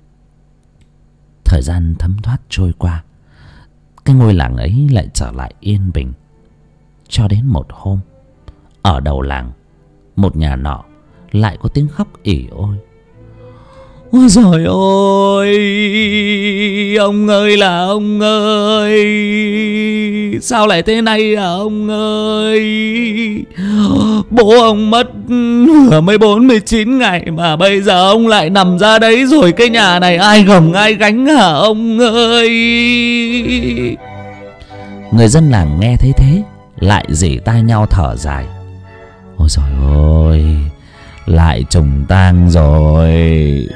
Thời gian thấm thoát trôi qua, cái ngôi làng ấy lại trở lại yên bình. Cho đến một hôm, ở đầu làng, một nhà nọ lại có tiếng khóc ỉ ôi: Ôi giời ơi, ông ơi là ông ơi, sao lại thế này hả ông ơi? Bố ông mất vừa mới 49 ngày mà bây giờ ông lại nằm ra đấy rồi. Cái nhà này ai gồng ai gánh hả ông ơi? Người dân làng nghe thấy thế lại rỉ tai nhau thở dài: Ôi giời ơi, lại trùng tang rồi.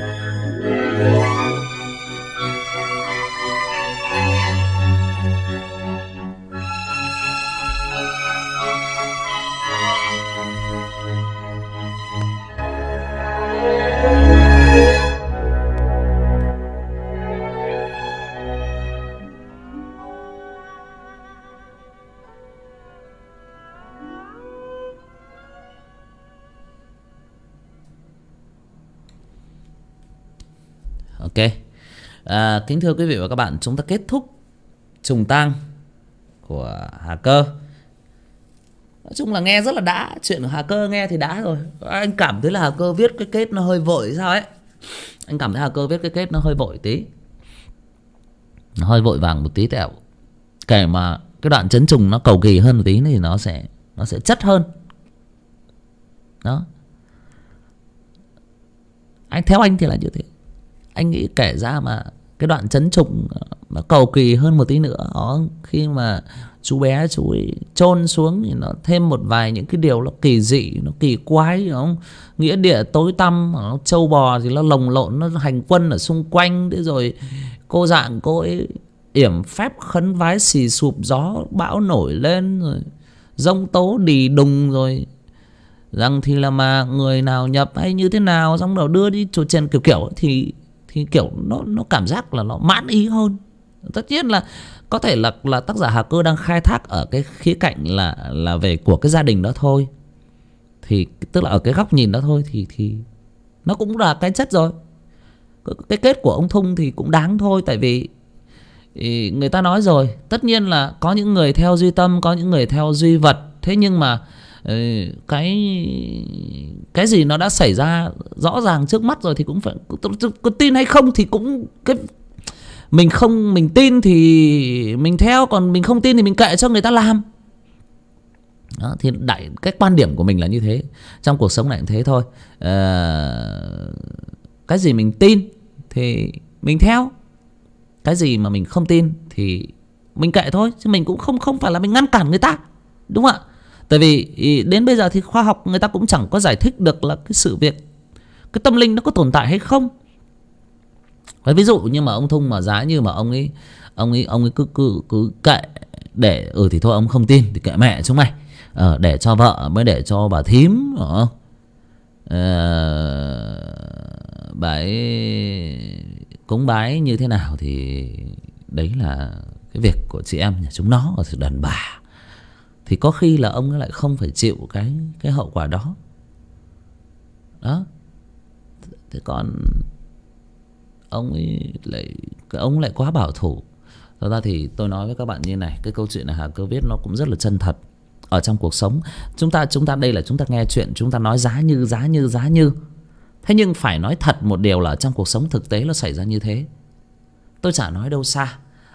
Ok, kính thưa quý vị và các bạn, chúng ta kết thúc trùng tang của Hà Cơ. Nói chung là nghe rất là đã, chuyện của Hà Cơ nghe thì đã rồi. Anh cảm thấy là Hà Cơ viết cái kết nó hơi vội sao ấy. Anh cảm thấy Hà Cơ viết cái kết nó hơi vội tí, nó hơi vội vàng một tí tẹo. Kể mà cái đoạn chấn trùng nó cầu kỳ hơn một tí thì nó sẽ chất hơn. Đó. Theo anh thì là như thế. Anh nghĩ kể ra mà cái đoạn chấn trùng nó cầu kỳ hơn một tí nữa. Đó, khi mà chú bé chú ấy chôn xuống thì nó thêm một vài những cái điều nó kỳ dị, nó kỳ quái, không? Nghĩa địa tối tăm, nó trâu bò thì nó lồng lộn, nó hành quân ở xung quanh. Thế rồi cô dạng cô ấy yểm phép khấn vái xì sụp, gió bão nổi lên rồi giông tố đì đùng, rồi rằng thì là mà người nào nhập hay như thế nào xong đầu đưa đi chùa chiền kiểu kiểu thì kiểu nó cảm giác là nó mãn ý hơn. Tất nhiên là có thể là tác giả Hà Cơ đang khai thác ở cái khía cạnh là về của cái gia đình đó thôi, thì tức là ở cái góc nhìn đó thôi thì nó cũng là cái chất rồi. Cái kết của ông Thung thì cũng đáng thôi, tại vì người ta nói rồi, tất nhiên là có những người theo duy tâm, có những người theo duy vật. Thế nhưng mà cái gì nó đã xảy ra rõ ràng trước mắt rồi thì cũng phải, có tin hay không thì cũng cái mình tin thì mình theo, còn mình không tin thì mình kệ cho người ta làm. Đó, thì cái quan điểm của mình là như thế. Trong cuộc sống này cũng thế thôi. Cái gì mình tin thì mình theo, cái gì mà mình không tin thì mình kệ thôi, chứ mình cũng không phải là mình ngăn cản người ta, đúng không ạ? Tại vì đến bây giờ thì khoa học người ta cũng chẳng có giải thích được là cái sự việc, cái tâm linh nó có tồn tại hay không. Ví dụ như mà ông Thung mà giá như mà ông ấy cứ kệ để thì thôi ông không tin thì kệ mẹ chúng mày, để cho vợ mới để cho bà thím, bà ấy cúng bái như thế nào thì đấy là cái việc của chị em nhà chúng nó, của sự đàn bà. Thì có khi là ông lại không phải chịu cái hậu quả đó. Đó. Thế còn ông lại quá bảo thủ. Thật ra thì tôi nói với các bạn như này, cái câu chuyện này Hà Cơ viết nó cũng rất là chân thật. Ở trong cuộc sống chúng ta đây là chúng ta nghe chuyện, chúng ta nói giá như. Thế nhưng phải nói thật một điều là trong cuộc sống thực tế nó xảy ra như thế. Tôi chả nói đâu xa.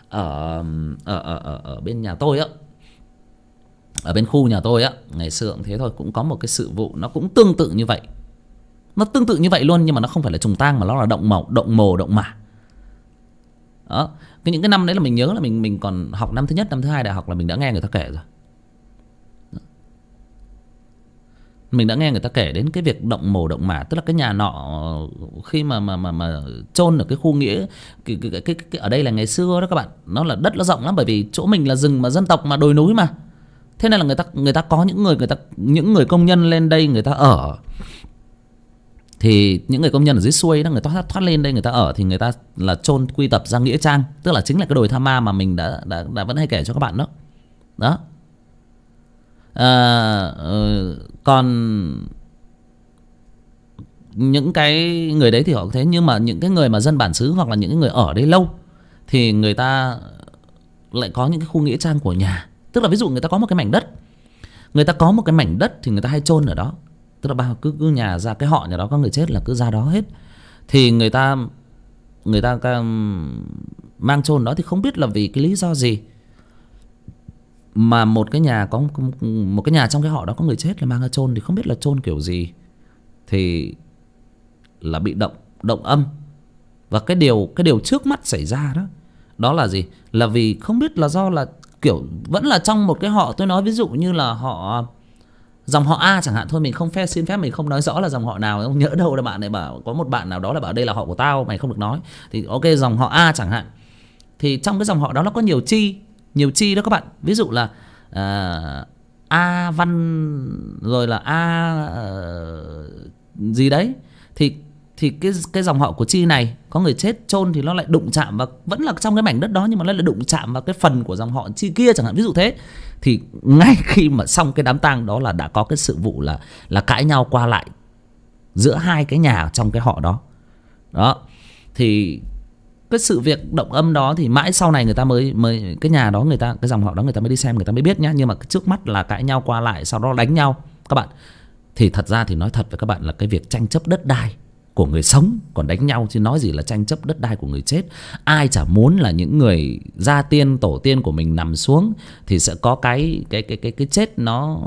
Ở bên nhà tôi á, ở bên khu nhà tôi á, ngày xưa cũng thế thôi, cũng có một cái sự vụ nó cũng tương tự như vậy. Nó tương tự như vậy luôn, nhưng mà nó không phải là trùng tang mà nó là động mồ động mả. Đó, những cái năm đấy là mình nhớ là mình còn học năm thứ nhất, năm thứ hai đại học là mình đã nghe người ta kể rồi. Mình đã nghe người ta kể đến cái việc động mồ động mả, tức là cái nhà nọ khi mà chôn ở cái khu nghĩa cái ở đây là ngày xưa đó các bạn, nó là đất nó rộng lắm, bởi vì chỗ mình là rừng mà dân tộc mà đồi núi mà. Thế nên là người ta có những người công nhân lên đây người ta ở. Thì những người công nhân ở dưới xuôi đó, người ta thoát lên đây người ta ở, thì người ta là chôn quy tập ra nghĩa trang, tức là chính là cái đồi Tha Ma mà mình đã vẫn hay kể cho các bạn đó. Đó. Còn những cái người đấy thì họ thế, nhưng mà những cái người mà dân bản xứ hoặc là những cái người ở đây lâu thì người ta lại có những cái khu nghĩa trang của nhà. Tức là ví dụ người ta có một cái mảnh đất, thì người ta hay chôn ở đó. Tức là cứ nhà ra cái họ nhà đó có người chết là cứ ra đó hết. Thì người ta mang chôn đó thì không biết là vì cái lý do gì mà một cái nhà trong cái họ đó có người chết là mang ra chôn, thì không biết là chôn kiểu gì thì là bị động âm. Và cái điều trước mắt xảy ra đó là gì? Là vì không biết là do là kiểu vẫn là trong một cái họ, tôi nói ví dụ như là họ Dòng họ A chẳng hạn, thôi mình không xin phép mình không nói rõ là dòng họ nào, không nhớ đâu là bạn này bảo có một bạn nào đó là bảo đây là họ của tao, mày không được nói. Thì ok, dòng họ A chẳng hạn, thì trong cái dòng họ đó nó có nhiều chi đó các bạn. Ví dụ là A Văn rồi là gì đấy, thì cái dòng họ của chi này có người chết chôn thì nó lại đụng chạm vào, vẫn là trong cái mảnh đất đó nhưng mà nó lại đụng chạm vào cái phần của dòng họ chi kia chẳng hạn, ví dụ thế. Thì ngay khi mà xong cái đám tang đó là đã có cái sự vụ là cãi nhau qua lại giữa hai cái nhà trong cái họ đó. Đó thì cái sự việc động âm đó thì mãi sau này người ta mới cái nhà đó, người ta cái dòng họ đó người ta mới đi xem, người ta mới biết nhá. Nhưng mà trước mắt là cãi nhau qua lại, sau đó đánh nhau các bạn. Thì thật ra thì nói thật với các bạn là cái việc tranh chấp đất đai của người sống còn đánh nhau, chứ nói gì là tranh chấp đất đai của người chết. Ai chả muốn là những người gia tiên tổ tiên của mình nằm xuống thì sẽ có cái chết nó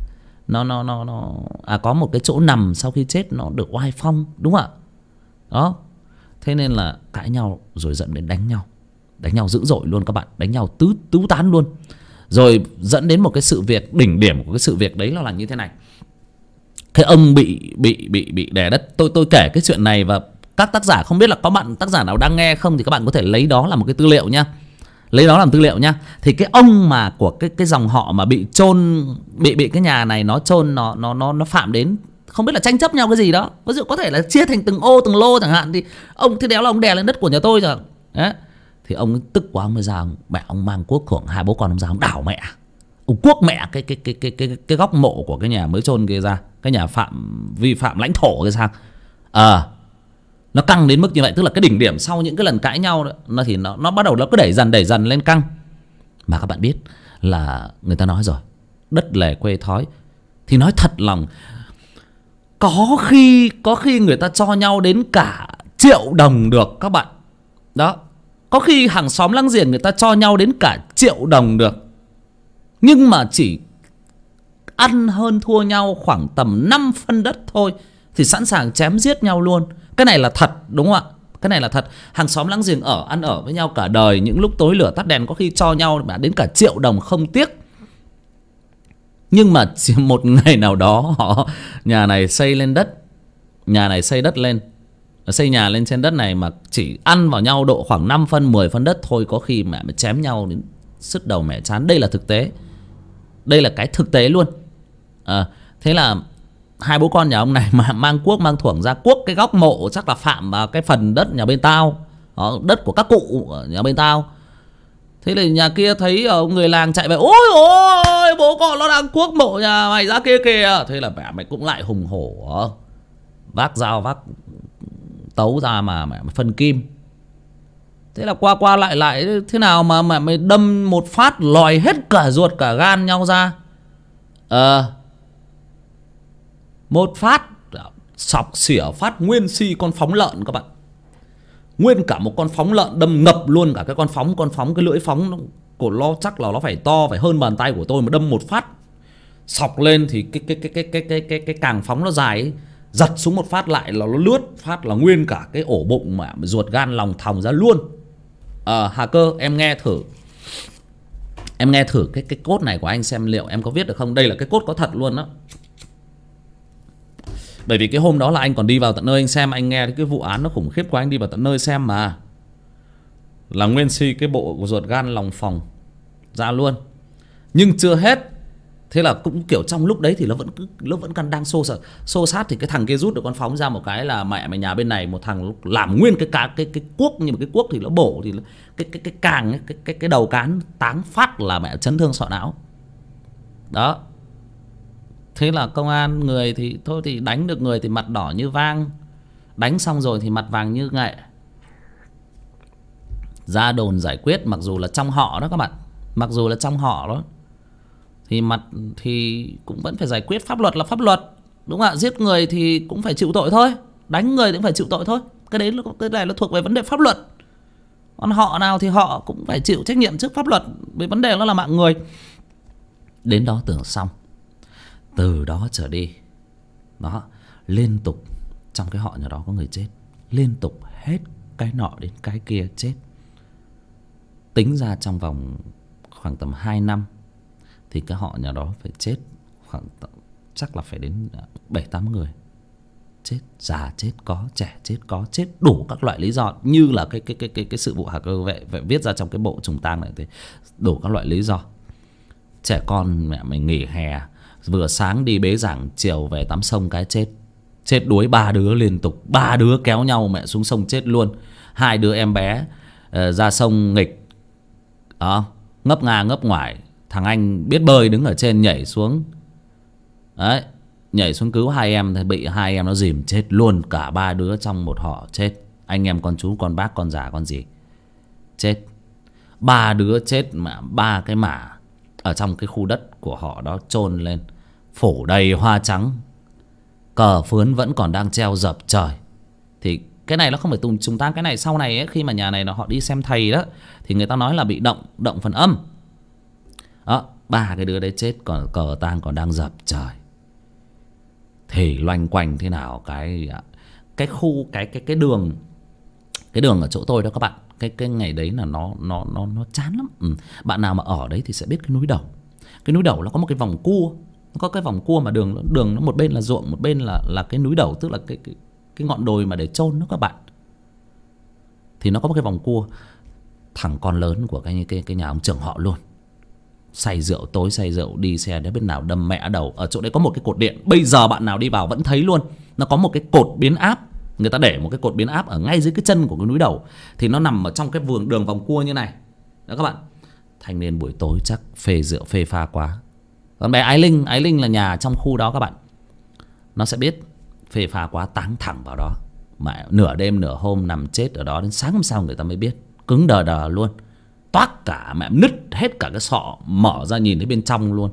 có một cái chỗ nằm sau khi chết nó được oai phong, đúng không ạ? Đó, thế nên là cãi nhau rồi dẫn đến đánh nhau dữ dội luôn các bạn, đánh nhau tứ tán luôn. Rồi dẫn đến một cái sự việc, đỉnh điểm của cái sự việc đấy nó là như thế này. Cái ông bị đè đất. Tôi kể cái chuyện này và các tác giả, không biết là có bạn tác giả nào đang nghe không thì các bạn có thể lấy đó là một cái tư liệu nhá, lấy đó làm tư liệu nhá. Thì cái ông mà của cái dòng họ mà bị chôn, bị cái nhà này nó chôn, nó phạm đến, không biết là tranh chấp nhau cái gì đó, ví dụ có thể là chia thành từng ô từng lô chẳng hạn. Thì ông thế đéo là ông đè lên đất của nhà tôi rồi đấy. Thì ông tức quá, ông mới ra mẹ ông mang cuốc khổng, hai bố con ông ra ông đảo mẹ, ông cuốc mẹ cái góc mộ của cái nhà mới chôn kia ra, cái nhà vi phạm lãnh thổ kia sang. Nó căng đến mức như vậy. Tức là cái đỉnh điểm sau những cái lần cãi nhau đó, thì nó bắt đầu nó cứ đẩy dần lên căng. Mà các bạn biết là người ta nói rồi, đất lề quê thói. Thì nói thật lòng, có khi người ta cho nhau đến cả 1.000.000 được các bạn. Đó, có khi hàng xóm láng giềng người ta cho nhau đến cả 1.000.000 được, nhưng mà chỉ ăn hơn thua nhau khoảng tầm 5 phân đất thôi thì sẵn sàng chém giết nhau luôn. Cái này là thật, đúng không ạ? Cái này là thật. Hàng xóm láng giềng ăn ở với nhau cả đời, những lúc tối lửa tắt đèn có khi cho nhau đến cả 1.000.000 không tiếc. Nhưng mà chỉ một ngày nào đó nhà này xây lên đất, nhà này xây đất lên, xây nhà lên trên đất này mà chỉ ăn vào nhau độ khoảng 5 phân 10 phân đất thôi, có khi mẹ mới chém nhau đến sứt đầu mẹ chán. Đây là thực tế, đây là cái thực tế luôn. Thế là hai bố con nhà ông này mà mang cuốc mang thuổng ra cuốc cái góc mộ, chắc là phạm vào cái phần đất nhà bên tao, đất của các cụ ở nhà bên tao. Thế là nhà kia thấy người làng chạy về, ôi ôi bố con nó đang cuốc mộ nhà mày ra kia kìa. Thế là mẹ mày cũng lại hùng hổ vác dao vác tấu ra mà mẹ mày phân kim. Thế là qua lại thế nào mà mẹ mày đâm một phát lòi hết cả ruột cả gan nhau ra. Một phát sọc xỉa phát nguyên si con phóng lợn các bạn. Nguyên cả một con phóng lợn đâm ngập luôn cả cái con phóng cái lưỡi phóng của nó chắc là nó phải to, phải hơn bàn tay của tôi, mà đâm một phát sọc lên thì cái càng phóng nó dài ấy, giật xuống một phát lại là nó lướt phát là nguyên cả cái ổ bụng mà ruột gan lòng thòng ra luôn. Hà Cơ, em nghe thử cái cốt này của anh xem liệu em có viết được không. Đây là cái cốt có thật luôn đó. Bởi vì cái hôm đó là anh còn đi vào tận nơi anh xem, anh nghe cái vụ án nó khủng khiếp của anh đi vào tận nơi xem mà là nguyên si cái bộ của ruột gan lòng phòng ra luôn. Nhưng chưa hết. Thế là cũng kiểu trong lúc đấy thì nó vẫn còn đang xô sát thì cái thằng kia rút được con phóng ra một cái là mẹ mày nhà bên này một thằng làm nguyên cái cuốc, nhưng mà cái cuốc thì nó bổ thì cái càng cái đầu cán táng phát là mẹ chấn thương sọ não. Đó. Thế là công an người thì thôi thì đánh được người thì mặt đỏ như vang, đánh xong rồi thì mặt vàng như nghệ, ra đồn giải quyết. Mặc dù là trong họ đó các bạn, mặc dù là trong họ đó thì thì cũng vẫn phải giải quyết. Pháp luật là pháp luật, đúng không ạ? Giết người thì cũng phải chịu tội thôi, đánh người thì cũng phải chịu tội thôi. Cái này nó thuộc về vấn đề pháp luật. Còn họ nào thì họ cũng phải chịu trách nhiệm trước pháp luật về vấn đề nó là mạng người. Đến đó tưởng xong. Từ đó trở đi đó, liên tục trong cái họ nhà đó có người chết, liên tục hết cái nọ đến cái kia chết. Tính ra trong vòng khoảng tầm 2 năm thì cái họ nhà đó phải chết khoảng chắc là phải đến 7-8 người chết. Già chết có, trẻ chết có, chết đủ các loại lý do, như là cái sự vụ Hà Cơ Vệ viết ra trong cái bộ trùng tang này, thì đủ các loại lý do. Trẻ con mẹ mình nghỉ hè, vừa sáng đi bế giảng, chiều về tắm sông cái chết. Chết đuối 3 đứa liên tục, 3 đứa kéo nhau mẹ xuống sông chết luôn. 2 đứa em bé ra sông nghịch đó, ngấp ngà ngấp ngoải. Thằng anh biết bơi đứng ở trên nhảy xuống đấy, nhảy xuống cứu 2 em thì bị 2 em nó dìm chết luôn. Cả 3 đứa trong một họ chết. Anh em con chú con bác con già con gì chết. 3 đứa chết mà 3 cái mả ở trong cái khu đất của họ đó chôn lên, phủ đầy hoa trắng, cờ phướn vẫn còn đang treo dập trời. Thì cái này nó không phải trùng tang, cái này sau này ấy, khi mà nhà này họ đi xem thầy đó, thì người ta nói là bị động phần âm đó. 3 cái đứa đấy chết, còn cờ tang còn đang dập trời. Thì loanh quanh thế nào cái khu cái đường ở chỗ tôi đó các bạn, cái ngày đấy là nó chán lắm. Bạn nào mà ở đấy thì sẽ biết cái núi Đầu. Cái núi Đầu nó có một cái vòng cua, nó có cái vòng cua mà đường nó một bên là ruộng, một bên là cái núi Đầu, tức là cái ngọn đồi mà để chôn đó các bạn. Thì nó có một cái vòng cua. Thằng con lớn của cái nhà ông trưởng họ luôn, say rượu, tối say rượu đi xe đến bên nào đâm mẹ đầu. Ở chỗ đấy có một cái cột điện, bây giờ bạn nào đi vào vẫn thấy luôn. Nó có một cái cột biến áp, người ta để một cái cột biến áp ở ngay dưới cái chân của cái núi Đầu. Thì nó nằm ở trong cái đường vòng cua như này đó các bạn. Thanh niên buổi tối chắc phê rượu phê pha quá. Còn bé Ái Linh là nhà trong khu đó các bạn, nó sẽ biết phê pha quá táng thẳng vào đó. Mà nửa đêm nửa hôm nằm chết ở đó, đến sáng hôm sau người ta mới biết. Cứng đờ luôn, toác cả mẹ, nứt hết cả cái sọ, mở ra nhìn thấy bên trong luôn.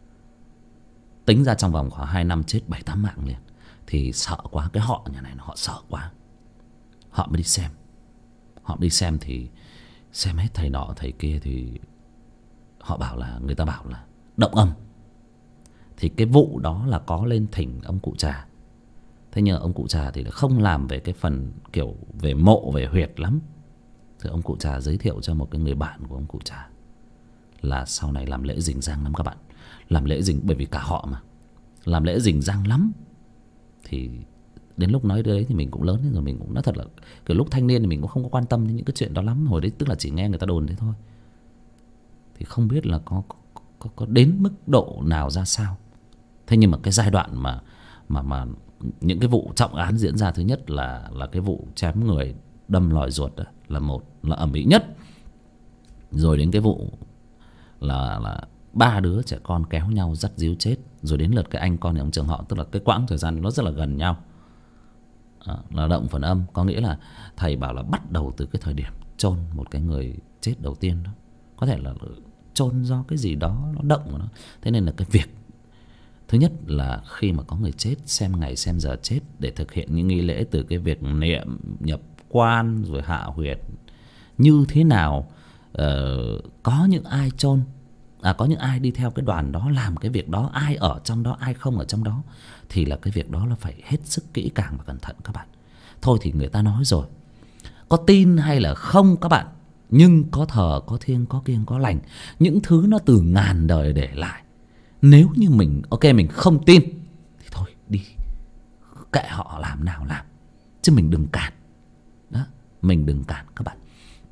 Tính ra trong vòng khoảng 2 năm chết 7-8 mạng liền. Thì sợ quá, cái họ nhà này họ sợ quá, họ mới đi xem. Họ đi xem thì xem hết thầy nọ thầy kia, thì họ bảo là, người ta bảo là động âm. Thì cái vụ đó là có lên thỉnh ông cụ Trà. Thế nhưng ông cụ Trà thì không làm về cái phần kiểu về mộ về huyệt lắm. Thì ông cụ Trà giới thiệu cho một cái người bạn của ông cụ Trà là sau này làm lễ rình rang lắm các bạn. Làm lễ rình, bởi vì cả họ mà, làm lễ rình rang lắm. Thì đến lúc nói đấy thì mình cũng lớn rồi, mình cũng nói thật là kiểu lúc thanh niên thì mình cũng không có quan tâm đến những cái chuyện đó lắm. Hồi đấy tức là chỉ nghe người ta đồn thế thôi, thì không biết là có đến mức độ nào ra sao. Thế nhưng mà cái giai đoạn mà những cái vụ trọng án diễn ra, thứ nhất là cái vụ chém người đâm lòi ruột đó, là ầm ĩ nhất. Rồi đến cái vụ là 3 đứa trẻ con kéo nhau dắt díu chết. Rồi đến lượt cái anh con nhà ông trưởng họ, tức là cái quãng thời gian nó rất là gần nhau. Là động phần âm, có nghĩa là thầy bảo là bắt đầu từ cái thời điểm chôn một cái người chết đầu tiên đó. Có thể là chôn do cái gì đó nó động của nó. Thế nên là cái việc thứ nhất là khi mà có người chết, xem ngày xem giờ chết để thực hiện những nghi lễ, từ cái việc niệm nhập quan rồi hạ huyệt như thế nào, có những ai chôn, có những ai đi theo cái đoàn đó làm cái việc đó, ai ở trong đó ai không ở trong đó, thì là cái việc đó là phải hết sức kỹ càng và cẩn thận các bạn. Thôi thì người ta nói rồi, có tin hay là không các bạn, nhưng có thờ có thiêng có kiêng có lành, những thứ nó từ ngàn đời để lại. Nếu như mình mình không tin thì thôi đi, kệ họ làm nào làm, chứ mình đừng cản đó, mình đừng cản các bạn,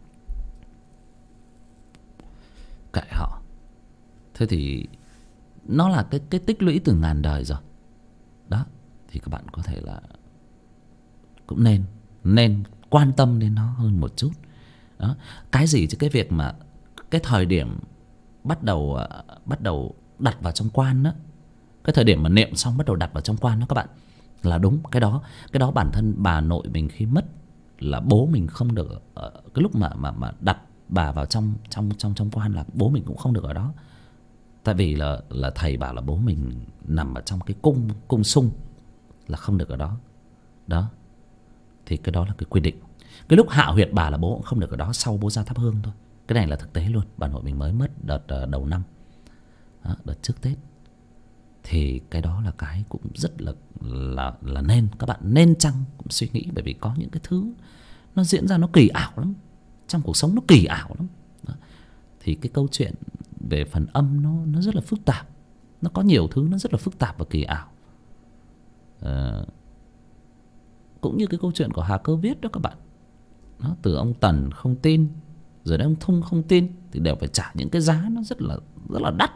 kệ họ. Thế thì nó là cái tích lũy từ ngàn đời rồi đó, thì các bạn có thể là cũng nên quan tâm đến nó hơn một chút đó. Cái gì chứ cái việc mà cái thời điểm bắt đầu đặt vào trong quan đó, cái thời điểm mà niệm xong bắt đầu đặt vào trong quan đó các bạn, là đúng. Cái đó bản thân bà nội mình khi mất là bố mình không được cái lúc mà đặt bà vào trong quan, là bố mình cũng không được ở đó. Tại vì là thầy bảo là bố mình nằm ở trong cái cung sung, là không được ở đó đó. Thì cái đó là cái quy định. Cái lúc hạ huyệt bà là bố cũng không được ở đó, sau bố ra thắp hương thôi. Cái này là thực tế luôn. Bà nội mình mới mất đợt đầu năm đó, đợt trước Tết. Thì cái đó là cái cũng rất là nên, các bạn nên chăng cũng suy nghĩ. Bởi vì có những cái thứ nó diễn ra nó kỳ ảo lắm, trong cuộc sống nó kỳ ảo lắm đó. Thì cái câu chuyện về phần âm nó rất là phức tạp Nó có nhiều thứ nó rất là phức tạp và kỳ ảo. Cũng như cái câu chuyện của Hà Cơ viết đó các bạn. Nó từ ông Tần không tin, rồi đến ông Thung không tin, thì đều phải trả những cái giá nó rất là đắt.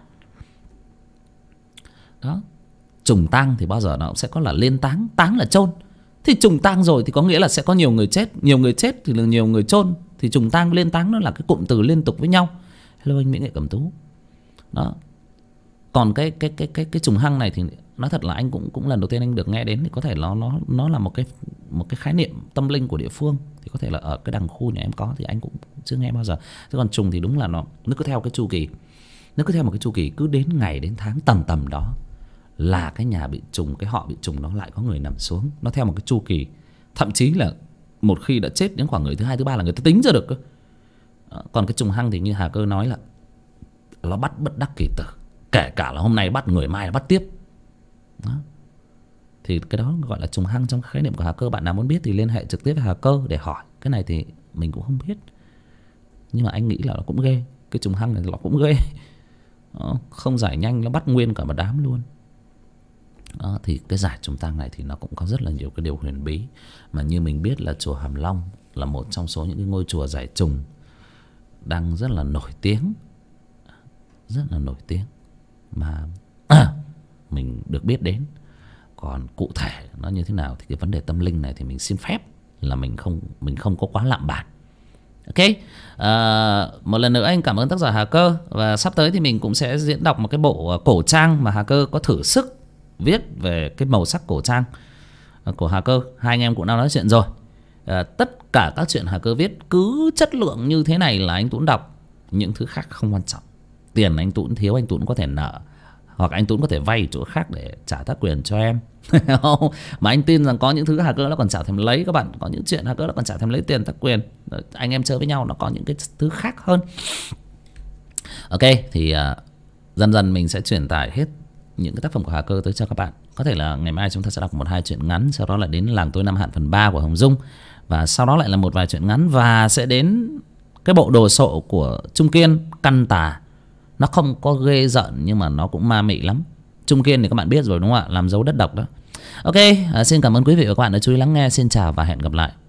Đó. Trùng tang thì bao giờ nó cũng sẽ có là lên táng, táng là chôn. Thì trùng tang rồi thì có nghĩa là sẽ có nhiều người chết, nhiều người chết thì là nhiều người chôn. Thì trùng tang với lên táng nó là cái cụm từ liên tục với nhau. Hello anh Mỹ Nghệ Cẩm Tú. Đó. Còn cái trùng hăng này thì nói thật là anh cũng lần đầu tiên anh được nghe đến, thì có thể nó là một cái khái niệm tâm linh của địa phương, thì có thể là ở cái đằng khu nhà em có thì anh cũng chưa nghe bao giờ. Thế còn trùng thì đúng là nó cứ theo cái chu kỳ, nó cứ theo một cái chu kỳ, cứ đến ngày đến tháng tầm đó là cái nhà bị trùng, cái họ bị trùng nó lại có người nằm xuống. Nó theo một cái chu kỳ, thậm chí là một khi đã chết đến khoảng người thứ hai thứ ba là người ta tính ra được cơ. Còn cái trùng hăng thì như Hà Cơ nói là nó bắt bất đắc kỳ tử, kể cả là hôm nay bắt người mai là bắt tiếp. Đó. Thì cái đó gọi là trùng hăng trong khái niệm của Hà Cơ. Bạn nào muốn biết thì liên hệ trực tiếp với Hà Cơ để hỏi. Cái này thì mình cũng không biết, nhưng mà anh nghĩ là nó cũng ghê. Cái trùng hăng này nó cũng ghê. Đó. Không giải nhanh nó bắt nguyên cả một đám luôn. Đó. Thì cái giải trùng tang này thì nó cũng có rất là nhiều cái điều huyền bí. Mà như mình biết là chùa Hàm Long là một trong số những cái ngôi chùa giải trùng đang rất là nổi tiếng, rất là nổi tiếng mà mình được biết đến. Còn cụ thể nó như thế nào thì cái vấn đề tâm linh này thì mình xin phép là mình không có quá lạm bản. Ok. Một lần nữa anh cảm ơn tác giả Hà Cơ. Và sắp tới thì mình cũng sẽ diễn đọc một cái bộ cổ trang mà Hà Cơ có thử sức viết về cái màu sắc cổ trang của Hà Cơ. Hai anh em cũng đã nói chuyện rồi. Tất cả các chuyện Hà Cơ viết cứ chất lượng như thế này là anh Tuấn đọc. Những thứ khác không quan trọng. Tiền anh Tuấn thiếu anh Tuấn có thể nợ, hoặc anh Tuấn có thể vay chỗ khác để trả tác quyền cho em. Mà anh tin rằng có những thứ Hà Cơ nó còn chả thèm lấy các bạn. Có những chuyện Hà Cơ nó còn chả thèm lấy tiền tác quyền. Anh em chơi với nhau nó có những cái thứ khác hơn. Ok. Thì dần dần mình sẽ truyền tải hết những cái tác phẩm của Hà Cơ tới cho các bạn. Có thể là ngày mai chúng ta sẽ đọc 1-2 chuyện ngắn, sau đó là đến Làng Tôi Năm Hạn phần 3 của Hồng Dung, và sau đó lại là một vài chuyện ngắn, và sẽ đến cái bộ đồ sộ của Trung Kiên Căn Tà. Nó không có ghê giận nhưng mà nó cũng ma mị lắm. Trung Kiên thì các bạn biết rồi đúng không ạ, làm dấu đất độc đó. Ok, xin cảm ơn quý vị và các bạn đã chú ý lắng nghe. Xin chào và hẹn gặp lại.